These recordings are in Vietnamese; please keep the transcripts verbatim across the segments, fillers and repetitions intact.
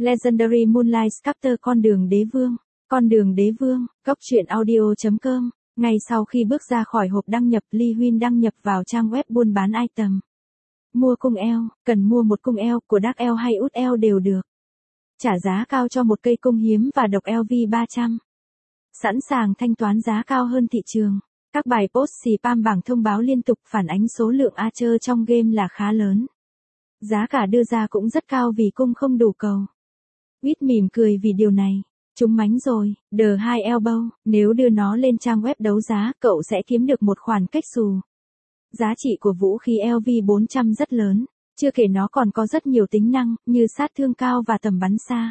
Legendary Moonlight Sculptor con đường đế vương. Con đường đế vương, góc truyện audio.com. Ngay sau khi bước ra khỏi hộp đăng nhập, Lee Huynh đăng nhập vào trang web buôn bán item. Mua cung eo, cần mua một cung eo, của Dark eo hay út eo đều được. Trả giá cao cho một cây cung hiếm và độc eo V ba trăm. Sẵn sàng thanh toán giá cao hơn thị trường. Các bài post spam bảng thông báo liên tục phản ánh số lượng Archer trong game là khá lớn. Giá cả đưa ra cũng rất cao vì cung không đủ cầu. Quýt mỉm cười vì điều này. Chúng mánh rồi, The hai Elbow, nếu đưa nó lên trang web đấu giá, cậu sẽ kiếm được một khoản cách xù. Giá trị của vũ khí eo V bốn trăm rất lớn, chưa kể nó còn có rất nhiều tính năng, như sát thương cao và tầm bắn xa.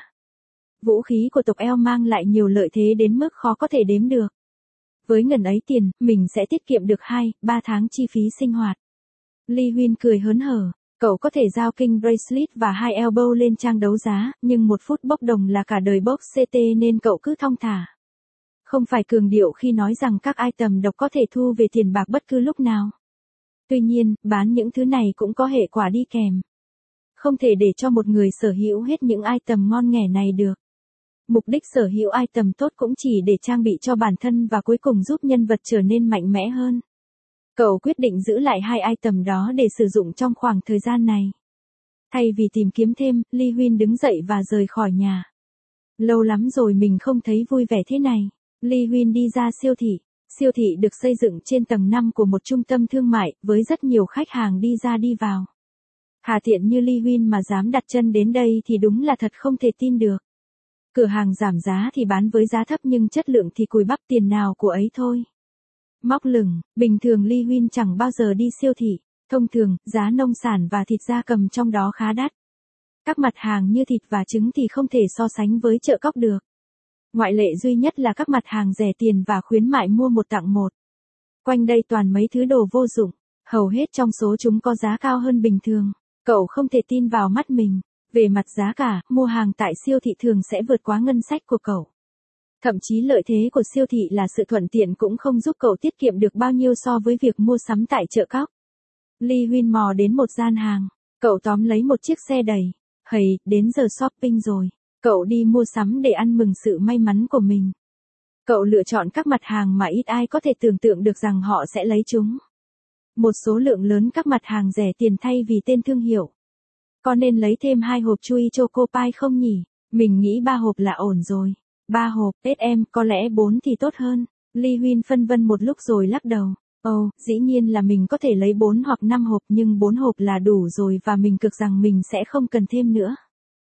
Vũ khí của tộc eo mang lại nhiều lợi thế đến mức khó có thể đếm được. Với ngần ấy tiền, mình sẽ tiết kiệm được hai, ba tháng chi phí sinh hoạt. Lee Huynh cười hớn hở. Cậu có thể giao King Bracelet và hai Elbow lên trang đấu giá, nhưng một phút bốc đồng là cả đời bốc xê tê nên cậu cứ thong thả. Không phải cường điệu khi nói rằng các item độc có thể thu về tiền bạc bất cứ lúc nào. Tuy nhiên, bán những thứ này cũng có hệ quả đi kèm. Không thể để cho một người sở hữu hết những item ngon nghẻ này được. Mục đích sở hữu item tốt cũng chỉ để trang bị cho bản thân và cuối cùng giúp nhân vật trở nên mạnh mẽ hơn. Cậu quyết định giữ lại hai item đó để sử dụng trong khoảng thời gian này. Thay vì tìm kiếm thêm, Lee Huynh đứng dậy và rời khỏi nhà. Lâu lắm rồi mình không thấy vui vẻ thế này. Lee Huynh đi ra siêu thị. Siêu thị được xây dựng trên tầng năm của một trung tâm thương mại, với rất nhiều khách hàng đi ra đi vào. Hà tiện như Lee Huynh mà dám đặt chân đến đây thì đúng là thật không thể tin được. Cửa hàng giảm giá thì bán với giá thấp nhưng chất lượng thì cùi bắp tiền nào của ấy thôi. Móc lửng, bình thường Lee Huynh chẳng bao giờ đi siêu thị, thông thường, giá nông sản và thịt gia cầm trong đó khá đắt. Các mặt hàng như thịt và trứng thì không thể so sánh với chợ cóc được. Ngoại lệ duy nhất là các mặt hàng rẻ tiền và khuyến mại mua một tặng một. Quanh đây toàn mấy thứ đồ vô dụng, hầu hết trong số chúng có giá cao hơn bình thường. Cậu không thể tin vào mắt mình. Về mặt giá cả, mua hàng tại siêu thị thường sẽ vượt quá ngân sách của cậu. Thậm chí lợi thế của siêu thị là sự thuận tiện cũng không giúp cậu tiết kiệm được bao nhiêu so với việc mua sắm tại chợ cóc. Lee Huynh mò đến một gian hàng, cậu tóm lấy một chiếc xe đẩy. Hầy, đến giờ shopping rồi. Cậu đi mua sắm để ăn mừng sự may mắn của mình. Cậu lựa chọn các mặt hàng mà ít ai có thể tưởng tượng được rằng họ sẽ lấy chúng. Một số lượng lớn các mặt hàng rẻ tiền thay vì tên thương hiệu. Có nên lấy thêm hai hộp Chewy Choco Pie không nhỉ? Mình nghĩ ba hộp là ổn rồi. Ba hộp, ét em, có lẽ bốn thì tốt hơn. Lee Huynh phân vân một lúc rồi lắc đầu. Ồ, oh, dĩ nhiên là mình có thể lấy bốn hoặc năm hộp nhưng bốn hộp là đủ rồi và mình cực rằng mình sẽ không cần thêm nữa.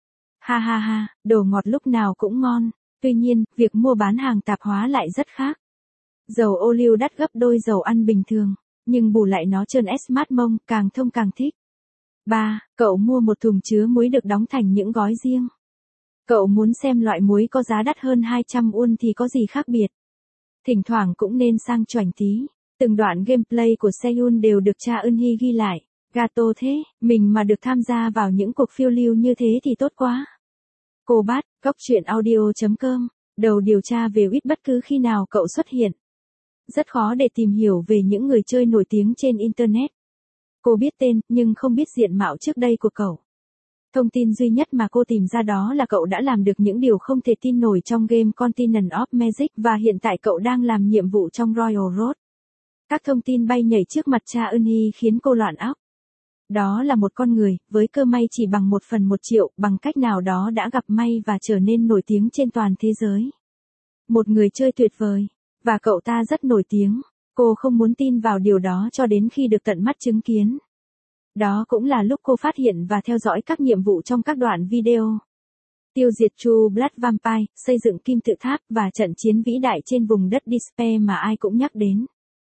Ha ha ha, đồ ngọt lúc nào cũng ngon. Tuy nhiên, việc mua bán hàng tạp hóa lại rất khác. Dầu ô liu đắt gấp đôi dầu ăn bình thường, nhưng bù lại nó trơn smart mông, càng thông càng thích. ba. Cậu mua một thùng chứa muối được đóng thành những gói riêng. Cậu muốn xem loại muối có giá đắt hơn hai trăm won thì có gì khác biệt. Thỉnh thoảng cũng nên sang choảnh tí. Từng đoạn gameplay của Seoul đều được cha Eun-hee ghi lại. Gato thế, mình mà được tham gia vào những cuộc phiêu lưu như thế thì tốt quá. Cô Bát, góc truyện audio.com, đầu điều tra về Quýt bất cứ khi nào cậu xuất hiện. Rất khó để tìm hiểu về những người chơi nổi tiếng trên Internet. Cô biết tên, nhưng không biết diện mạo trước đây của cậu. Thông tin duy nhất mà cô tìm ra đó là cậu đã làm được những điều không thể tin nổi trong game Continent of Magic và hiện tại cậu đang làm nhiệm vụ trong Royal Road. Các thông tin bay nhảy trước mặt cha Eun-hee khiến cô loạn óc. Đó là một con người, với cơ may chỉ bằng một phần một triệu, bằng cách nào đó đã gặp may và trở nên nổi tiếng trên toàn thế giới. Một người chơi tuyệt vời. Và cậu ta rất nổi tiếng. Cô không muốn tin vào điều đó cho đến khi được tận mắt chứng kiến. Đó cũng là lúc cô phát hiện và theo dõi các nhiệm vụ trong các đoạn video. Tiêu diệt True Blood Vampire, xây dựng kim tự tháp và trận chiến vĩ đại trên vùng đất Despair mà ai cũng nhắc đến.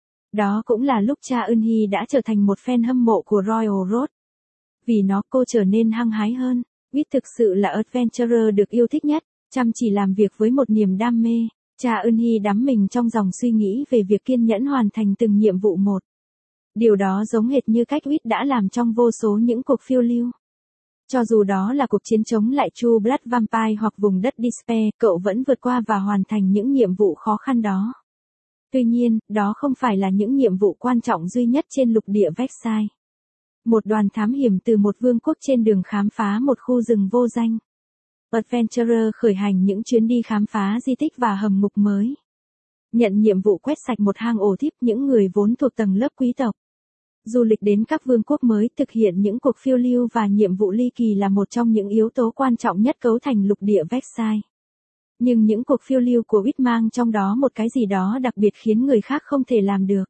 Đó cũng là lúc cha Eun-hee đã trở thành một fan hâm mộ của Royal Road. Vì nó cô trở nên hăng hái hơn. Quýt thực sự là adventurer được yêu thích nhất, chăm chỉ làm việc với một niềm đam mê. Cha Eun-hee đắm mình trong dòng suy nghĩ về việc kiên nhẫn hoàn thành từng nhiệm vụ một. Điều đó giống hệt như cách Quýt đã làm trong vô số những cuộc phiêu lưu. Cho dù đó là cuộc chiến chống lại True Blood Vampire hoặc vùng đất Despair, cậu vẫn vượt qua và hoàn thành những nhiệm vụ khó khăn đó. Tuy nhiên, đó không phải là những nhiệm vụ quan trọng duy nhất trên lục địa Vexai. Một đoàn thám hiểm từ một vương quốc trên đường khám phá một khu rừng vô danh. Adventurer khởi hành những chuyến đi khám phá di tích và hầm ngục mới. Nhận nhiệm vụ quét sạch một hang ổ thiếp những người vốn thuộc tầng lớp quý tộc. Du lịch đến các vương quốc mới, thực hiện những cuộc phiêu lưu và nhiệm vụ ly kỳ là một trong những yếu tố quan trọng nhất cấu thành lục địa Versailles. Nhưng những cuộc phiêu lưu của Whit mang trong đó một cái gì đó đặc biệt khiến người khác không thể làm được.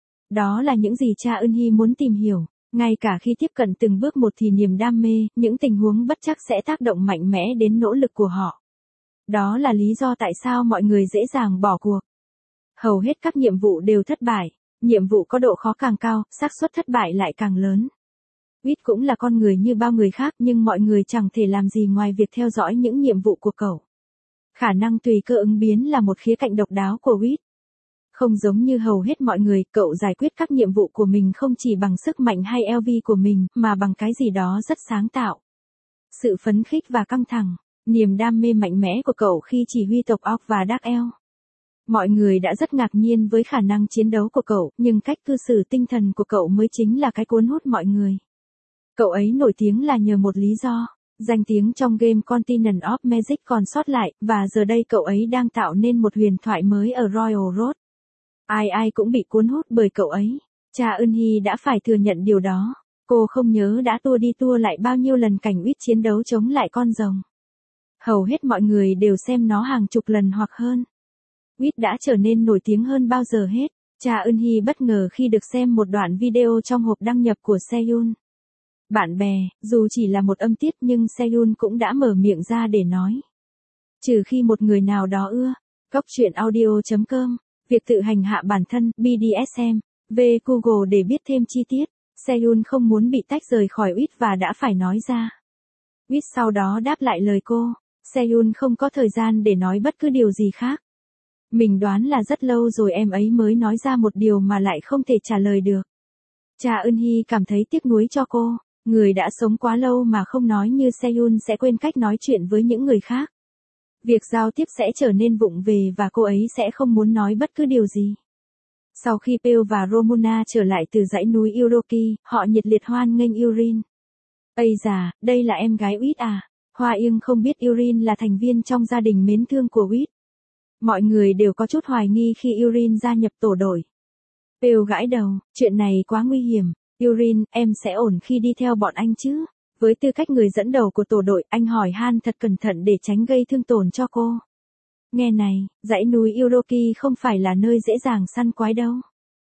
Đó là những gì cha Eunhee muốn tìm hiểu, ngay cả khi tiếp cận từng bước một thì niềm đam mê, những tình huống bất trắc sẽ tác động mạnh mẽ đến nỗ lực của họ. Đó là lý do tại sao mọi người dễ dàng bỏ cuộc. Hầu hết các nhiệm vụ đều thất bại, nhiệm vụ có độ khó càng cao, xác suất thất bại lại càng lớn. Whit cũng là con người như bao người khác nhưng mọi người chẳng thể làm gì ngoài việc theo dõi những nhiệm vụ của cậu. Khả năng tùy cơ ứng biến là một khía cạnh độc đáo của Whit. Không giống như hầu hết mọi người, cậu giải quyết các nhiệm vụ của mình không chỉ bằng sức mạnh hay lờ vê của mình, mà bằng cái gì đó rất sáng tạo. Sự phấn khích và căng thẳng, niềm đam mê mạnh mẽ của cậu khi chỉ huy tộc Orc và Dark Elf. Mọi người đã rất ngạc nhiên với khả năng chiến đấu của cậu, nhưng cách cư xử tinh thần của cậu mới chính là cái cuốn hút mọi người. Cậu ấy nổi tiếng là nhờ một lý do. Danh tiếng trong game Continent of Magic còn sót lại, và giờ đây cậu ấy đang tạo nên một huyền thoại mới ở Royal Road. Ai ai cũng bị cuốn hút bởi cậu ấy. Cha Eunhee đã phải thừa nhận điều đó. Cô không nhớ đã tua đi tua lại bao nhiêu lần cảnh Whit chiến đấu chống lại con rồng. Hầu hết mọi người đều xem nó hàng chục lần hoặc hơn. Whit đã trở nên nổi tiếng hơn bao giờ hết. Cha Eunhee bất ngờ khi được xem một đoạn video trong hộp đăng nhập của Seyun. Bạn bè, dù chỉ là một âm tiết nhưng Seyun cũng đã mở miệng ra để nói. Trừ khi một người nào đó ưa. Góc truyện audio chấm com. Việc tự hành hạ bản thân, bê đê ét em. Về Google để biết thêm chi tiết. Seyun không muốn bị tách rời khỏi Whit và đã phải nói ra. Whit sau đó đáp lại lời cô. Seyun không có thời gian để nói bất cứ điều gì khác. Mình đoán là rất lâu rồi em ấy mới nói ra một điều mà lại không thể trả lời được. Cha Eunhee cảm thấy tiếc nuối cho cô. Người đã sống quá lâu mà không nói như Seyun sẽ quên cách nói chuyện với những người khác. Việc giao tiếp sẽ trở nên vụng về và cô ấy sẽ không muốn nói bất cứ điều gì. Sau khi Pale và Romuna trở lại từ dãy núi Uroki, họ nhiệt liệt hoan nghênh Yrene. Ây da, đây là em gái Whit à? Hoa Yên không biết Yrene là thành viên trong gia đình mến thương của Whit. Mọi người đều có chút hoài nghi khi Yrene gia nhập tổ đội. Pale gãi đầu, chuyện này quá nguy hiểm. Yrene, em sẽ ổn khi đi theo bọn anh chứ? Với tư cách người dẫn đầu của tổ đội, anh hỏi han thật cẩn thận để tránh gây thương tổn cho cô. Nghe này, dãy núi Uroki không phải là nơi dễ dàng săn quái đâu.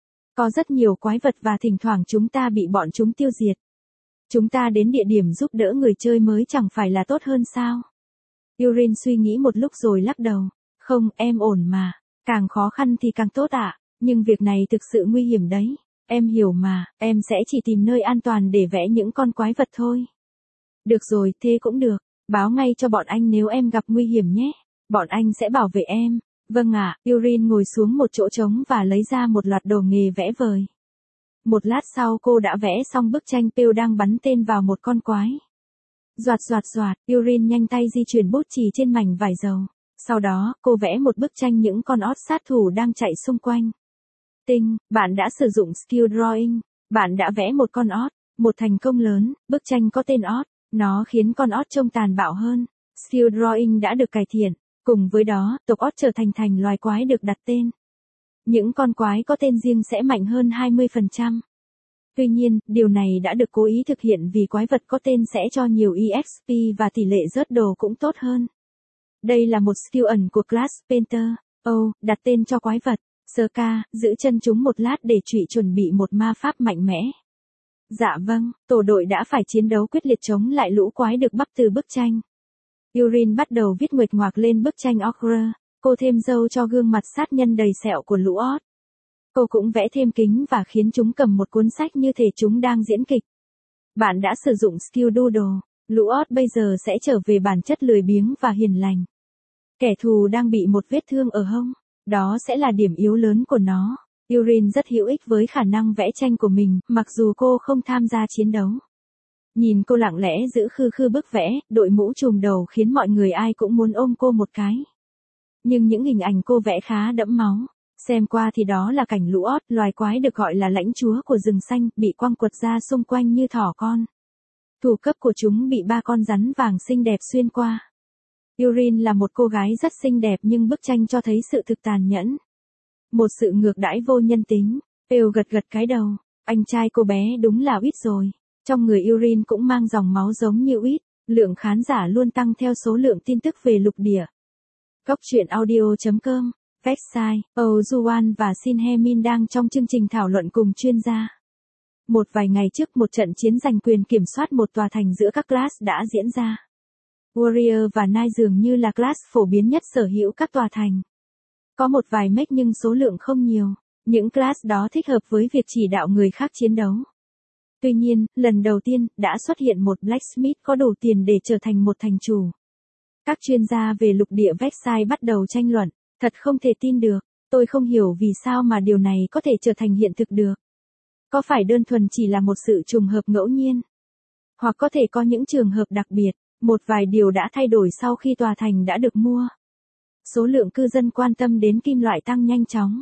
Có rất nhiều quái vật và thỉnh thoảng chúng ta bị bọn chúng tiêu diệt. Chúng ta đến địa điểm giúp đỡ người chơi mới chẳng phải là tốt hơn sao? Yrene suy nghĩ một lúc rồi lắc đầu. Không, em ổn mà. Càng khó khăn thì càng tốt ạ. À? Nhưng việc này thực sự nguy hiểm đấy. Em hiểu mà, em sẽ chỉ tìm nơi an toàn để vẽ những con quái vật thôi. Được rồi, thế cũng được. Báo ngay cho bọn anh nếu em gặp nguy hiểm nhé. Bọn anh sẽ bảo vệ em. Vâng ạ, à, Yrene ngồi xuống một chỗ trống và lấy ra một loạt đồ nghề vẽ vời. Một lát sau cô đã vẽ xong bức tranh Pale đang bắn tên vào một con quái. Doạt doạt doạt, Yrene nhanh tay di chuyển bút chì trên mảnh vải dầu. Sau đó, cô vẽ một bức tranh những con ốt sát thủ đang chạy xung quanh. Tinh, bạn đã sử dụng skill drawing. Bạn đã vẽ một con ốt, một thành công lớn, bức tranh có tên ốt. Nó khiến con ốt trông tàn bạo hơn. Skill drawing đã được cải thiện. Cùng với đó, tộc ốt trở thành thành loài quái được đặt tên. Những con quái có tên riêng sẽ mạnh hơn hai mươi phần trăm. Tuy nhiên, điều này đã được cố ý thực hiện vì quái vật có tên sẽ cho nhiều e ích pê và tỷ lệ rớt đồ cũng tốt hơn. Đây là một skill ẩn của Class Painter. Oh, đặt tên cho quái vật. Sơ ca, giữ chân chúng một lát để trụy chuẩn bị một ma pháp mạnh mẽ. Dạ vâng, tổ đội đã phải chiến đấu quyết liệt chống lại lũ quái được bắp từ bức tranh. Yrene bắt đầu viết nguệch ngoạc lên bức tranh Ogre. Cô thêm dâu cho gương mặt sát nhân đầy sẹo của lũ ốt. Cô cũng vẽ thêm kính và khiến chúng cầm một cuốn sách như thể chúng đang diễn kịch. Bạn đã sử dụng skill doodle. Lũ ốt bây giờ sẽ trở về bản chất lười biếng và hiền lành. Kẻ thù đang bị một vết thương ở hông. Đó sẽ là điểm yếu lớn của nó. Yrene rất hữu ích với khả năng vẽ tranh của mình, mặc dù cô không tham gia chiến đấu. Nhìn cô lặng lẽ giữ khư khư bức vẽ, đội mũ trùm đầu khiến mọi người ai cũng muốn ôm cô một cái. Nhưng những hình ảnh cô vẽ khá đẫm máu. Xem qua thì đó là cảnh lũ ốt, loài quái được gọi là lãnh chúa của rừng xanh, bị quăng quật ra xung quanh như thỏ con. Thủ cấp của chúng bị ba con rắn vàng xinh đẹp xuyên qua. Erin là một cô gái rất xinh đẹp nhưng bức tranh cho thấy sự thực tàn nhẫn. Một sự ngược đãi vô nhân tính. Phil gật gật cái đầu. Anh trai cô bé đúng là Whit rồi. Trong người Erin cũng mang dòng máu giống như Whit. Lượng khán giả luôn tăng theo số lượng tin tức về lục địa. Góc truyện audio chấm com, website, Oh Juan và Shin Hye Min đang trong chương trình thảo luận cùng chuyên gia. Một vài ngày trước một trận chiến giành quyền kiểm soát một tòa thành giữa các class đã diễn ra. Warrior và Knight dường như là class phổ biến nhất sở hữu các tòa thành. Có một vài mech nhưng số lượng không nhiều. Những class đó thích hợp với việc chỉ đạo người khác chiến đấu. Tuy nhiên, lần đầu tiên, đã xuất hiện một Blacksmith có đủ tiền để trở thành một thành chủ. Các chuyên gia về lục địa Versailles bắt đầu tranh luận. Thật không thể tin được. Tôi không hiểu vì sao mà điều này có thể trở thành hiện thực được. Có phải đơn thuần chỉ là một sự trùng hợp ngẫu nhiên? Hoặc có thể có những trường hợp đặc biệt, một vài điều đã thay đổi sau khi tòa thành đã được mua. Số lượng cư dân quan tâm đến kim loại tăng nhanh chóng.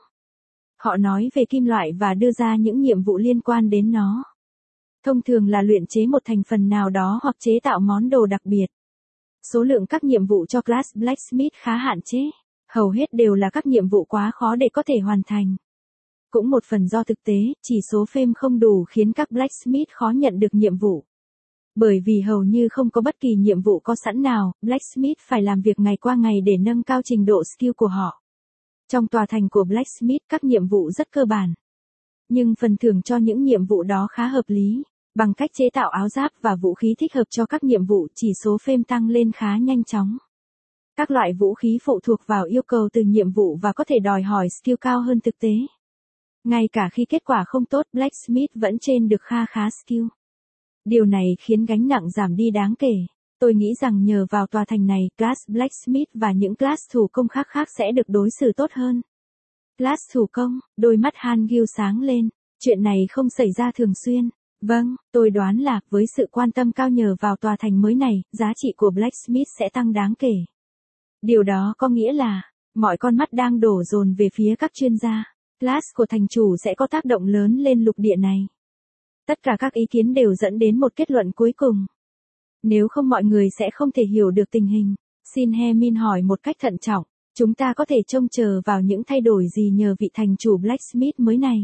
Họ nói về kim loại và đưa ra những nhiệm vụ liên quan đến nó. Thông thường là luyện chế một thành phần nào đó hoặc chế tạo món đồ đặc biệt. Số lượng các nhiệm vụ cho class Blacksmith khá hạn chế. Hầu hết đều là các nhiệm vụ quá khó để có thể hoàn thành. Cũng một phần do thực tế, chỉ số phêm không đủ khiến các Blacksmith khó nhận được nhiệm vụ. Bởi vì hầu như không có bất kỳ nhiệm vụ có sẵn nào, Blacksmith phải làm việc ngày qua ngày để nâng cao trình độ skill của họ. Trong tòa thành của Blacksmith các nhiệm vụ rất cơ bản. Nhưng phần thưởng cho những nhiệm vụ đó khá hợp lý. Bằng cách chế tạo áo giáp và vũ khí thích hợp cho các nhiệm vụ, chỉ số phêm tăng lên khá nhanh chóng. Các loại vũ khí phụ thuộc vào yêu cầu từ nhiệm vụ và có thể đòi hỏi skill cao hơn thực tế. Ngay cả khi kết quả không tốt, Blacksmith vẫn trên được kha khá skill. Điều này khiến gánh nặng giảm đi đáng kể. Tôi nghĩ rằng nhờ vào tòa thành này, class Blacksmith và những class thủ công khác khác sẽ được đối xử tốt hơn. Class thủ công, đôi mắt Han Gil sáng lên. Chuyện này không xảy ra thường xuyên. Vâng, tôi đoán là với sự quan tâm cao nhờ vào tòa thành mới này, giá trị của Blacksmith sẽ tăng đáng kể. Điều đó có nghĩa là, mọi con mắt đang đổ dồn về phía các chuyên gia. Class của thành chủ sẽ có tác động lớn lên lục địa này. Tất cả các ý kiến đều dẫn đến một kết luận cuối cùng. Nếu không mọi người sẽ không thể hiểu được tình hình. Shin Hye Min hỏi một cách thận trọng, chúng ta có thể trông chờ vào những thay đổi gì nhờ vị thành chủ Blacksmith mới này?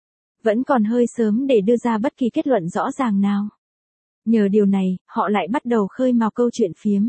Vẫn còn hơi sớm để đưa ra bất kỳ kết luận rõ ràng nào. Nhờ điều này, họ lại bắt đầu khơi mào câu chuyện phiếm.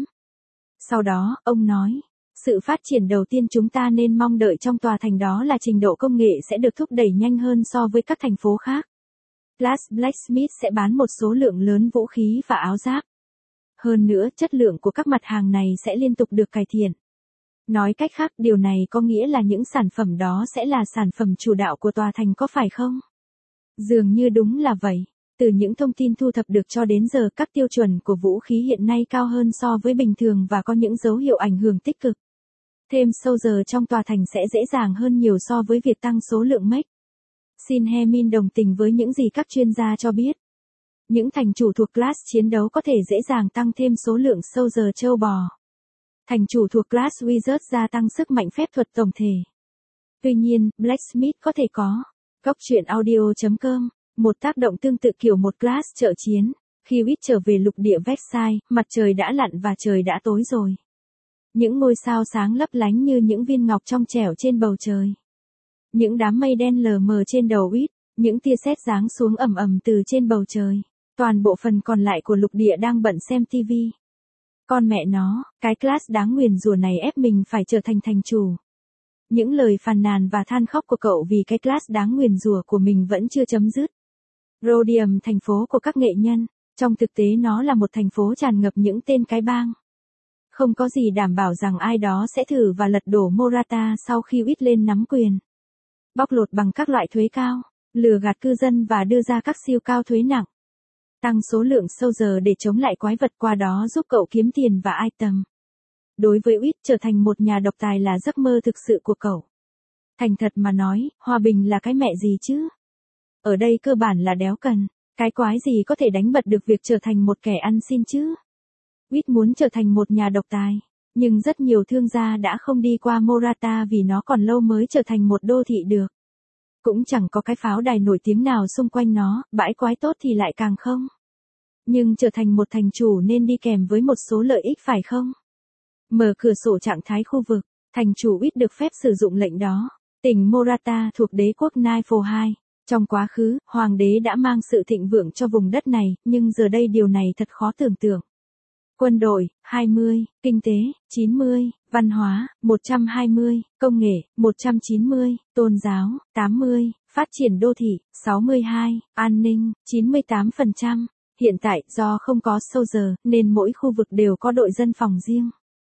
Sau đó, ông nói, sự phát triển đầu tiên chúng ta nên mong đợi trong tòa thành đó là trình độ công nghệ sẽ được thúc đẩy nhanh hơn so với các thành phố khác. Class Blacksmith sẽ bán một số lượng lớn vũ khí và áo giáp. Hơn nữa, chất lượng của các mặt hàng này sẽ liên tục được cải thiện. Nói cách khác, điều này có nghĩa là những sản phẩm đó sẽ là sản phẩm chủ đạo của tòa thành có phải không? Dường như đúng là vậy. Từ những thông tin thu thập được cho đến giờ, các tiêu chuẩn của vũ khí hiện nay cao hơn so với bình thường và có những dấu hiệu ảnh hưởng tích cực. Thêm soldier trong tòa thành sẽ dễ dàng hơn nhiều so với việc tăng số lượng mech. Shin Hye Min đồng tình với những gì các chuyên gia cho biết. Những thành chủ thuộc class chiến đấu có thể dễ dàng tăng thêm số lượng soldier châu bò. Thành chủ thuộc class wizard gia tăng sức mạnh phép thuật tổng thể. Tuy nhiên, Blacksmith có thể có. Góc truyện audio chấm com, một tác động tương tự kiểu một class trợ chiến. Khi Whit trở về lục địa Versailles, mặt trời đã lặn và trời đã tối rồi. Những ngôi sao sáng lấp lánh như những viên ngọc trong trẻo trên bầu trời. Những đám mây đen lờ mờ trên đầu Whit, những tia sét giáng xuống ầm ầm từ trên bầu trời. Toàn bộ phần còn lại của lục địa đang bận xem tivi. Con mẹ nó, cái class đáng nguyền rủa này ép mình phải trở thành thành chủ. Những lời phàn nàn và than khóc của cậu vì cái class đáng nguyền rủa của mình vẫn chưa chấm dứt. Rhodium, thành phố của các nghệ nhân, trong thực tế nó là một thành phố tràn ngập những tên cái bang. Không có gì đảm bảo rằng ai đó sẽ thử và lật đổ Morata sau khi Whit lên nắm quyền. Bóc lột bằng các loại thuế cao, lừa gạt cư dân và đưa ra các siêu cao thuế nặng. Tăng số lượng soldier để chống lại quái vật, qua đó giúp cậu kiếm tiền và item. Đối với Whit, trở thành một nhà độc tài là giấc mơ thực sự của cậu. Thành thật mà nói, hòa bình là cái mẹ gì chứ? Ở đây cơ bản là đéo cần, cái quái gì có thể đánh bật được việc trở thành một kẻ ăn xin chứ? Whit muốn trở thành một nhà độc tài, nhưng rất nhiều thương gia đã không đi qua Morata vì nó còn lâu mới trở thành một đô thị được. Cũng chẳng có cái pháo đài nổi tiếng nào xung quanh nó, bãi quái tốt thì lại càng không. Nhưng trở thành một thành chủ nên đi kèm với một số lợi ích phải không? Mở cửa sổ trạng thái khu vực, thành chủ ít được phép sử dụng lệnh đó. Tỉnh Morata thuộc đế quốc Naifu hai. Trong quá khứ, hoàng đế đã mang sự thịnh vượng cho vùng đất này, nhưng giờ đây điều này thật khó tưởng tượng. Quân đội, hai mươi, kinh tế, chín mươi, văn hóa, một trăm hai mươi, công nghệ, một trăm chín mươi, tôn giáo, tám mươi, phát triển đô thị, sáu mươi hai, an ninh, chín mươi tám phần trăm. Hiện tại, do không có soldier, nên mỗi khu vực đều có đội dân phòng riêng.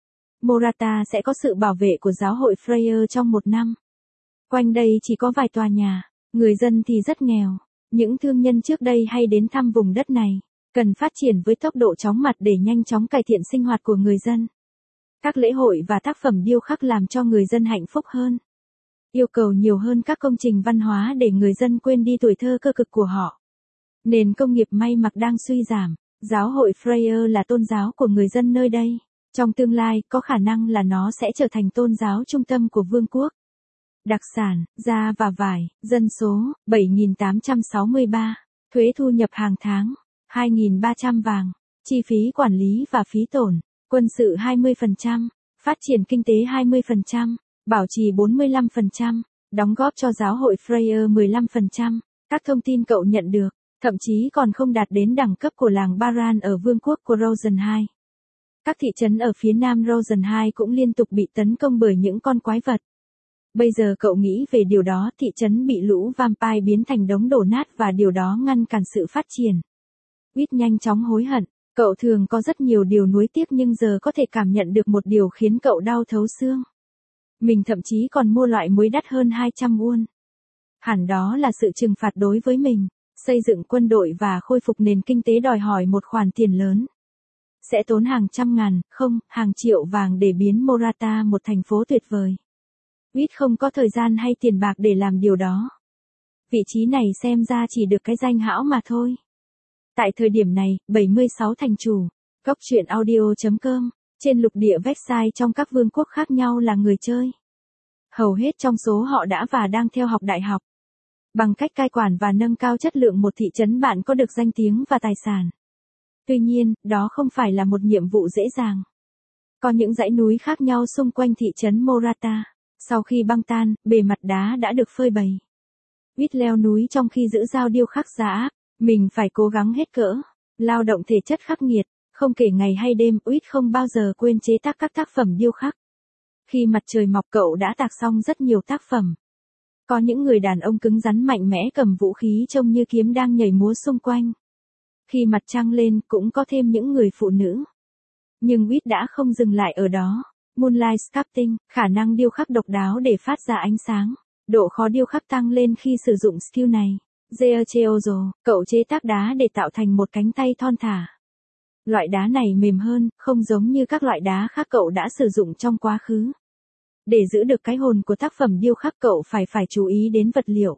Morata sẽ có sự bảo vệ của giáo hội Freya trong một năm. Quanh đây chỉ có vài tòa nhà, người dân thì rất nghèo. Những thương nhân trước đây hay đến thăm vùng đất này, cần phát triển với tốc độ chóng mặt để nhanh chóng cải thiện sinh hoạt của người dân. Các lễ hội và tác phẩm điêu khắc làm cho người dân hạnh phúc hơn. Yêu cầu nhiều hơn các công trình văn hóa để người dân quên đi tuổi thơ cơ cực của họ. Nền công nghiệp may mặc đang suy giảm. Giáo hội Freya là tôn giáo của người dân nơi đây. Trong tương lai, có khả năng là nó sẽ trở thành tôn giáo trung tâm của vương quốc. Đặc sản, da và vải, dân số, bảy nghìn tám trăm sáu mươi ba, thuế thu nhập hàng tháng, hai nghìn ba trăm vàng, chi phí quản lý và phí tổn, quân sự hai mươi phần trăm, phát triển kinh tế hai mươi phần trăm, bảo trì bốn mươi lăm phần trăm, đóng góp cho giáo hội Freya mười lăm phần trăm, các thông tin cậu nhận được, thậm chí còn không đạt đến đẳng cấp của làng Baran ở vương quốc của Rosen hai. Các thị trấn ở phía nam Rosen hai cũng liên tục bị tấn công bởi những con quái vật. Bây giờ cậu nghĩ về điều đó, thị trấn bị lũ vampire biến thành đống đổ nát và điều đó ngăn cản sự phát triển. Ít nhanh chóng hối hận, cậu thường có rất nhiều điều nuối tiếc nhưng giờ có thể cảm nhận được một điều khiến cậu đau thấu xương. Mình thậm chí còn mua loại muối đắt hơn hai trăm won. Hẳn đó là sự trừng phạt đối với mình. Xây dựng quân đội và khôi phục nền kinh tế đòi hỏi một khoản tiền lớn. Sẽ tốn hàng trăm ngàn, không, hàng triệu vàng để biến Morata một thành phố tuyệt vời. Ít không có thời gian hay tiền bạc để làm điều đó. Vị trí này xem ra chỉ được cái danh hão mà thôi. Tại thời điểm này, bảy mươi sáu thành chủ, góc truyện audio chấm com, trên lục địa Vexai trong các vương quốc khác nhau là người chơi. Hầu hết trong số họ đã và đang theo học đại học. Bằng cách cai quản và nâng cao chất lượng một thị trấn bạn có được danh tiếng và tài sản. Tuy nhiên, đó không phải là một nhiệm vụ dễ dàng. Có những dãy núi khác nhau xung quanh thị trấn Morata. Sau khi băng tan, bề mặt đá đã được phơi bày. Ít leo núi trong khi giữ dao điêu khắc giá áp. Mình phải cố gắng hết cỡ. Lao động thể chất khắc nghiệt. Không kể ngày hay đêm, Uit không bao giờ quên chế tác các tác phẩm điêu khắc. Khi mặt trời mọc cậu đã tạc xong rất nhiều tác phẩm. Có những người đàn ông cứng rắn mạnh mẽ cầm vũ khí trông như kiếm đang nhảy múa xung quanh. Khi mặt trăng lên cũng có thêm những người phụ nữ. Nhưng Uit đã không dừng lại ở đó. Moonlight Sculpting, khả năng điêu khắc độc đáo để phát ra ánh sáng. Độ khó điêu khắc tăng lên khi sử dụng skill này. Geocheozo, cậu chế tác đá để tạo thành một cánh tay thon thả. Loại đá này mềm hơn, không giống như các loại đá khác cậu đã sử dụng trong quá khứ. Để giữ được cái hồn của tác phẩm điêu khắc cậu phải phải chú ý đến vật liệu.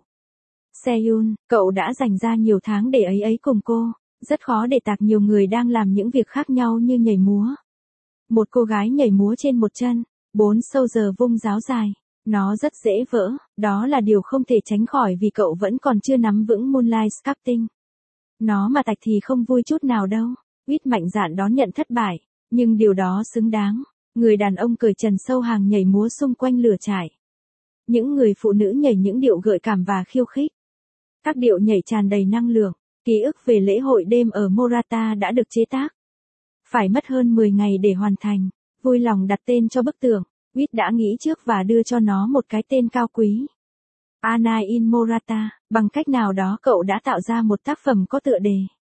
Seyun, cậu đã dành ra nhiều tháng để ấy ấy cùng cô. Rất khó để tạc nhiều người đang làm những việc khác nhau như nhảy múa. Một cô gái nhảy múa trên một chân, bốn soldier vung giáo dài. Nó rất dễ vỡ, đó là điều không thể tránh khỏi vì cậu vẫn còn chưa nắm vững Moonlight Sculpting. Nó mà tạch thì không vui chút nào đâu. Ít mạnh dạn đón nhận thất bại, nhưng điều đó xứng đáng. Người đàn ông cởi trần sâu hàng nhảy múa xung quanh lửa trại. Những người phụ nữ nhảy những điệu gợi cảm và khiêu khích. Các điệu nhảy tràn đầy năng lượng. Ký ức về lễ hội đêm ở Morata đã được chế tác. Phải mất hơn mười ngày để hoàn thành. Vui lòng đặt tên cho bức tượng. Uit đã nghĩ trước và đưa cho nó một cái tên cao quý. Anna in Morata. Bằng cách nào đó cậu đã tạo ra một tác phẩm có tựa đề.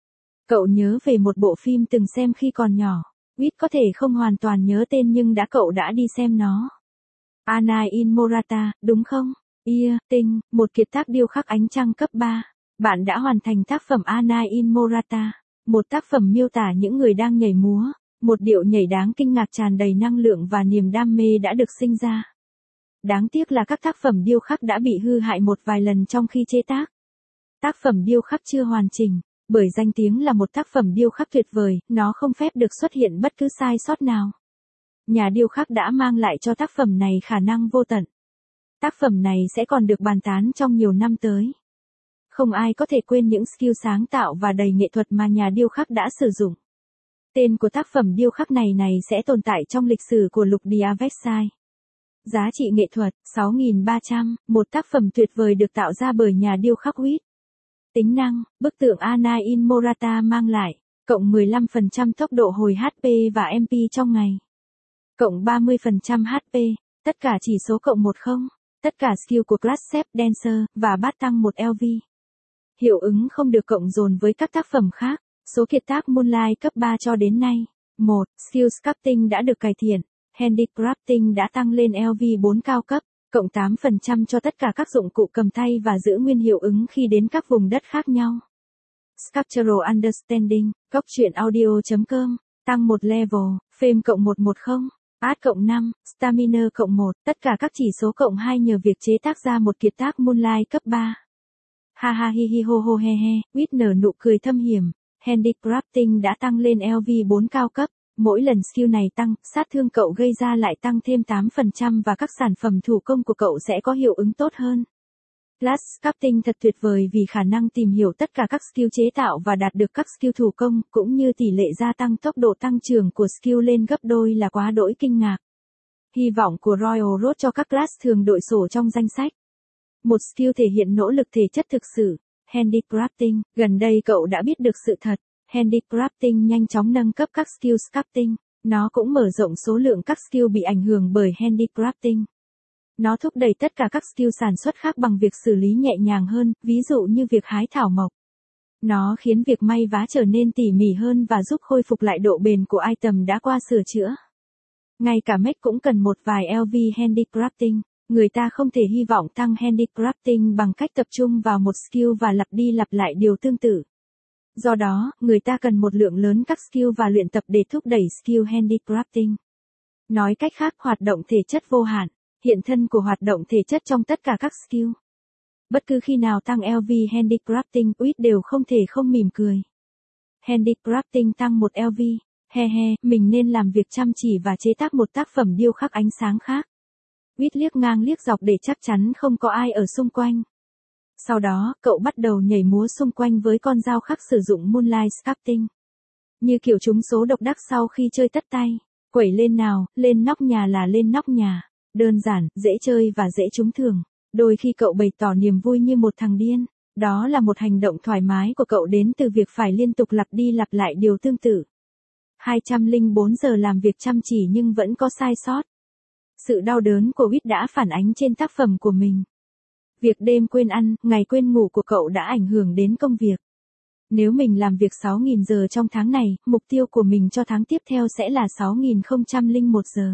Cậu nhớ về một bộ phim từng xem khi còn nhỏ. Uit có thể không hoàn toàn nhớ tên nhưng đã cậu đã đi xem nó. Anna in Morata, đúng không? Yeah, tinh, một kiệt tác điêu khắc ánh trăng cấp ba. Bạn đã hoàn thành tác phẩm Anna in Morata. Một tác phẩm miêu tả những người đang nhảy múa. Một điệu nhảy đáng kinh ngạc tràn đầy năng lượng và niềm đam mê đã được sinh ra. Đáng tiếc là các tác phẩm điêu khắc đã bị hư hại một vài lần trong khi chế tác. Tác phẩm điêu khắc chưa hoàn chỉnh. Bởi danh tiếng là một tác phẩm điêu khắc tuyệt vời, nó không phép được xuất hiện bất cứ sai sót nào. Nhà điêu khắc đã mang lại cho tác phẩm này khả năng vô tận. Tác phẩm này sẽ còn được bàn tán trong nhiều năm tới. Không ai có thể quên những skill sáng tạo và đầy nghệ thuật mà nhà điêu khắc đã sử dụng. Tên của tác phẩm điêu khắc này này sẽ tồn tại trong lịch sử của lục địa Versailles. Giá trị nghệ thuật, sáu nghìn ba trăm, một tác phẩm tuyệt vời được tạo ra bởi nhà điêu khắc Witt. Tính năng, bức tượng Anna in Morata mang lại, cộng mười lăm phần trăm tốc độ hồi hát pê và em pê trong ngày. Cộng ba mươi phần trăm hát pê, tất cả chỉ số cộng mười, tất cả skill của Class Step Dancer, và bát tăng một lv. Hiệu ứng không được cộng dồn với các tác phẩm khác, số kiệt tác Moonlight cấp ba cho đến nay. một. Skill Sculpting đã được cải thiện, Handicrafting đã tăng lên lv bốn cao cấp, cộng tám phần trăm cho tất cả các dụng cụ cầm tay và giữ nguyên hiệu ứng khi đến các vùng đất khác nhau. Sculptural Understanding, cốc truyện audio chấm com, tăng một level, Fame cộng một trăm mười, Art cộng năm, Stamina cộng một, tất cả các chỉ số cộng hai nhờ việc chế tác ra một kiệt tác Moonlight cấp ba. Ha ha hi hi ho ho he he, Witt nở nụ cười thâm hiểm, Handicrafting đã tăng lên lv bốn cao cấp, mỗi lần skill này tăng, sát thương cậu gây ra lại tăng thêm tám phần trăm và các sản phẩm thủ công của cậu sẽ có hiệu ứng tốt hơn. Class Sculpting thật tuyệt vời vì khả năng tìm hiểu tất cả các skill chế tạo và đạt được các skill thủ công, cũng như tỷ lệ gia tăng tốc độ tăng trưởng của skill lên gấp đôi là quá đỗi kinh ngạc. Hy vọng của Royal Road cho các class thường đội sổ trong danh sách. Một skill thể hiện nỗ lực thể chất thực sự, Handicrafting, gần đây cậu đã biết được sự thật, Handicrafting nhanh chóng nâng cấp các skill Sculpting, nó cũng mở rộng số lượng các skill bị ảnh hưởng bởi Handicrafting. Nó thúc đẩy tất cả các skill sản xuất khác bằng việc xử lý nhẹ nhàng hơn, ví dụ như việc hái thảo mộc. Nó khiến việc may vá trở nên tỉ mỉ hơn và giúp khôi phục lại độ bền của item đã qua sửa chữa. Ngay cả mech cũng cần một vài lv Handicrafting, người ta không thể hy vọng tăng Handicrafting bằng cách tập trung vào một skill và lặp đi lặp lại điều tương tự. Do đó, người ta cần một lượng lớn các skill và luyện tập để thúc đẩy skill Handicrafting. Nói cách khác, hoạt động thể chất vô hạn, hiện thân của hoạt động thể chất trong tất cả các skill. Bất cứ khi nào tăng lv Handicrafting, Witt đều không thể không mỉm cười. Handicrafting tăng một lv, he he, mình nên làm việc chăm chỉ và chế tác một tác phẩm điêu khắc ánh sáng khác. Witt liếc ngang liếc dọc để chắc chắn không có ai ở xung quanh. Sau đó, cậu bắt đầu nhảy múa xung quanh với con dao khắc sử dụng Moonlight Sculpting. Như kiểu trúng số độc đắc sau khi chơi tất tay. Quẩy lên nào, lên nóc nhà là lên nóc nhà. Đơn giản, dễ chơi và dễ trúng thưởng. Đôi khi cậu bày tỏ niềm vui như một thằng điên. Đó là một hành động thoải mái của cậu đến từ việc phải liên tục lặp đi lặp lại điều tương tự. hai trăm lẻ bốn giờ làm việc chăm chỉ nhưng vẫn có sai sót. Sự đau đớn của Witt đã phản ánh trên tác phẩm của mình. Việc đêm quên ăn, ngày quên ngủ của cậu đã ảnh hưởng đến công việc. Nếu mình làm việc sáu nghìn giờ trong tháng này, mục tiêu của mình cho tháng tiếp theo sẽ là sáu nghìn không trăm lẻ một giờ.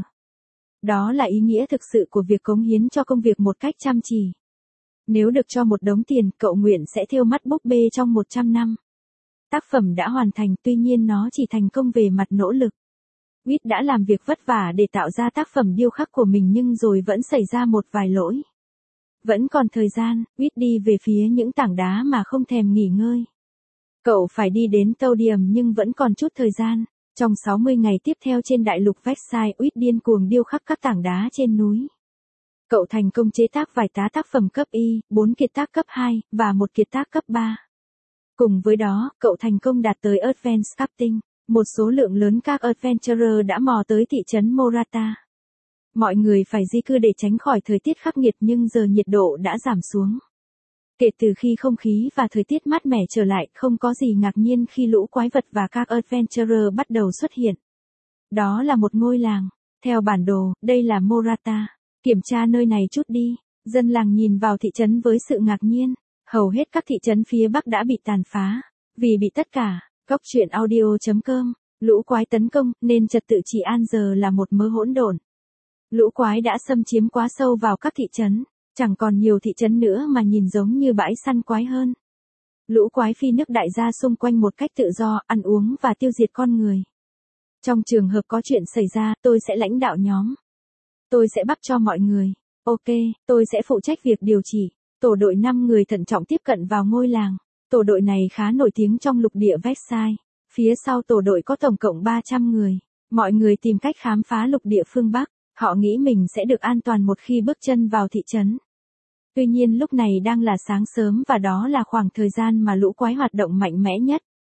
Đó là ý nghĩa thực sự của việc cống hiến cho công việc một cách chăm chỉ. Nếu được cho một đống tiền, cậu nguyện sẽ thêu mắt búp bê trong một trăm năm. Tác phẩm đã hoàn thành, tuy nhiên nó chỉ thành công về mặt nỗ lực. Witt đã làm việc vất vả để tạo ra tác phẩm điêu khắc của mình nhưng rồi vẫn xảy ra một vài lỗi. Vẫn còn thời gian, Witt đi về phía những tảng đá mà không thèm nghỉ ngơi. Cậu phải đi đến Todium nhưng vẫn còn chút thời gian. Trong sáu mươi ngày tiếp theo trên đại lục Versailles, Witt điên cuồng điêu khắc các tảng đá trên núi. Cậu thành công chế tác vài tá tác phẩm cấp Y, bốn kiệt tác cấp hai, và một kiệt tác cấp ba. Cùng với đó, cậu thành công đạt tới Advanced Sculpting. Một số lượng lớn các adventurer đã mò tới thị trấn Morata. Mọi người phải di cư để tránh khỏi thời tiết khắc nghiệt nhưng giờ nhiệt độ đã giảm xuống. Kể từ khi không khí và thời tiết mát mẻ trở lại, không có gì ngạc nhiên khi lũ quái vật và các adventurer bắt đầu xuất hiện. Đó là một ngôi làng. Theo bản đồ, đây là Morata. Kiểm tra nơi này chút đi. Dân làng nhìn vào thị trấn với sự ngạc nhiên. Hầu hết các thị trấn phía Bắc đã bị tàn phá. Vì bị tất cả, cốc truyện audio chấm com, lũ quái tấn công, nên trật tự trị an giờ là một mớ hỗn độn. Lũ quái đã xâm chiếm quá sâu vào các thị trấn. Chẳng còn nhiều thị trấn nữa mà nhìn giống như bãi săn quái hơn. Lũ quái phi nước đại gia xung quanh một cách tự do, ăn uống và tiêu diệt con người. Trong trường hợp có chuyện xảy ra, tôi sẽ lãnh đạo nhóm. Tôi sẽ bắt cho mọi người. Ok, tôi sẽ phụ trách việc điều trị. Tổ đội năm người thận trọng tiếp cận vào ngôi làng. Tổ đội này khá nổi tiếng trong lục địa Versailles. Phía sau tổ đội có tổng cộng ba trăm người. Mọi người tìm cách khám phá lục địa phương Bắc. Họ nghĩ mình sẽ được an toàn một khi bước chân vào thị trấn. Tuy nhiên lúc này đang là sáng sớm và đó là khoảng thời gian mà lũ quái hoạt động mạnh mẽ nhất.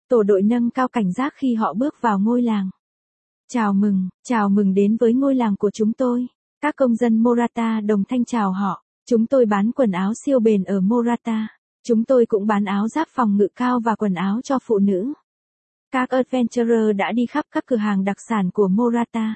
Tổ đội nâng cao cảnh giác khi họ bước vào ngôi làng. Chào mừng, chào mừng đến với ngôi làng của chúng tôi. Các công dân Morata đồng thanh chào họ. Chúng tôi bán quần áo siêu bền ở Morata. Chúng tôi cũng bán áo giáp phòng ngự cao và quần áo cho phụ nữ. Các adventurer đã đi khắp các cửa hàng đặc sản của Morata.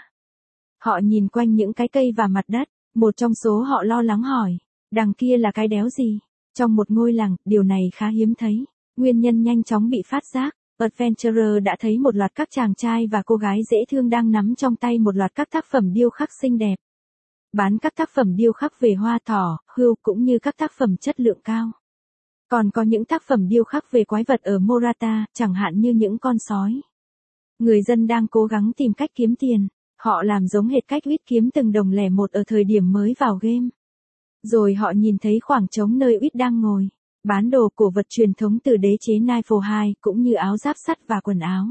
Họ nhìn quanh những cái cây và mặt đất. Một trong số họ lo lắng hỏi, đằng kia là cái đéo gì? Trong một ngôi làng, điều này khá hiếm thấy. Nguyên nhân nhanh chóng bị phát giác. Adventurer đã thấy một loạt các chàng trai và cô gái dễ thương đang nắm trong tay một loạt các tác phẩm điêu khắc xinh đẹp. Bán các tác phẩm điêu khắc về hoa thỏ, hươu cũng như các tác phẩm chất lượng cao. Còn có những tác phẩm điêu khắc về quái vật ở Morata, chẳng hạn như những con sói. Người dân đang cố gắng tìm cách kiếm tiền. Họ làm giống hệt cách Uyết kiếm từng đồng lẻ một ở thời điểm mới vào game. Rồi họ nhìn thấy khoảng trống nơi Uyết đang ngồi. Bán đồ cổ vật truyền thống từ đế chế Niflheim hai, cũng như áo giáp sắt và quần áo.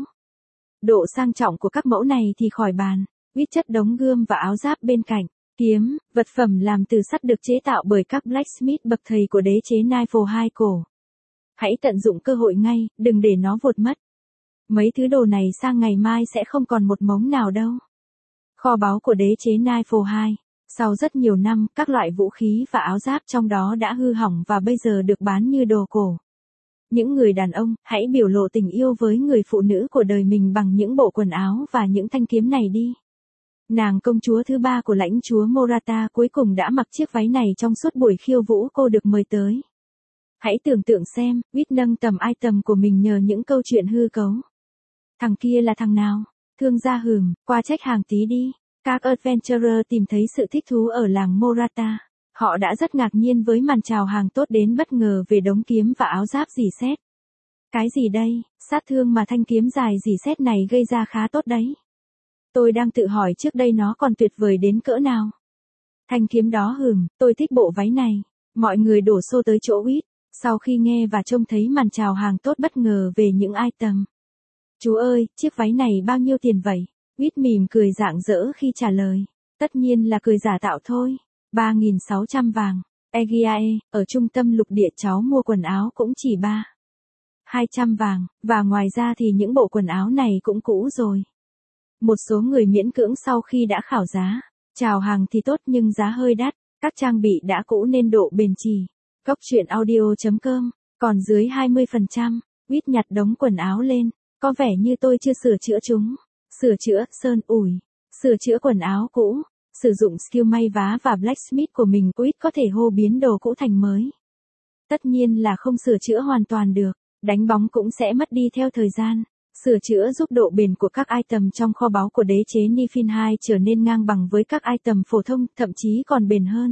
Độ sang trọng của các mẫu này thì khỏi bàn. Uyết chất đống gươm và áo giáp bên cạnh. Kiếm, vật phẩm làm từ sắt được chế tạo bởi các blacksmith bậc thầy của đế chế Niflheim hai cổ. Hãy tận dụng cơ hội ngay, đừng để nó vụt mất. Mấy thứ đồ này sang ngày mai sẽ không còn một mống nào đâu. Kho báu của đế chế Niflheim hai. Sau rất nhiều năm, các loại vũ khí và áo giáp trong đó đã hư hỏng và bây giờ được bán như đồ cổ. Những người đàn ông, hãy biểu lộ tình yêu với người phụ nữ của đời mình bằng những bộ quần áo và những thanh kiếm này đi. Nàng công chúa thứ ba của lãnh chúa Morata cuối cùng đã mặc chiếc váy này trong suốt buổi khiêu vũ cô được mời tới. Hãy tưởng tượng xem, Uyết nâng tầm item của mình nhờ những câu chuyện hư cấu. Thằng kia là thằng nào? Thương gia hừm, qua trách hàng tí đi. Các adventurer tìm thấy sự thích thú ở làng Morata. Họ đã rất ngạc nhiên với màn chào hàng tốt đến bất ngờ về đống kiếm và áo giáp rỉ sét. Cái gì đây, sát thương mà thanh kiếm dài rỉ sét này gây ra khá tốt đấy. Tôi đang tự hỏi trước đây nó còn tuyệt vời đến cỡ nào. Thanh kiếm đó hừm, tôi thích bộ váy này. Mọi người đổ xô tới chỗ Uyết, sau khi nghe và trông thấy màn chào hàng tốt bất ngờ về những item. Chú ơi, chiếc váy này bao nhiêu tiền vậy? Uyết mỉm cười rạng rỡ khi trả lời. Tất nhiên là cười giả tạo thôi. ba nghìn sáu trăm vàng. Egiae, ở trung tâm lục địa cháu mua quần áo cũng chỉ ba nghìn hai trăm vàng, và ngoài ra thì những bộ quần áo này cũng cũ rồi. Một số người miễn cưỡng sau khi đã khảo giá. Chào hàng thì tốt nhưng giá hơi đắt. Các trang bị đã cũ nên độ bền trì. Cốc truyện audio chấm com. Còn dưới hai mươi phần trăm. Uyết nhặt đống quần áo lên. Có vẻ như tôi chưa sửa chữa chúng. Sửa chữa, sơn ủi. Sửa chữa quần áo cũ. Sử dụng skill may vá và blacksmith của mình, Uyết có thể hô biến đồ cũ thành mới. Tất nhiên là không sửa chữa hoàn toàn được. Đánh bóng cũng sẽ mất đi theo thời gian. Sửa chữa giúp độ bền của các item trong kho báu của đế chế Niflheim hai trở nên ngang bằng với các item phổ thông, thậm chí còn bền hơn.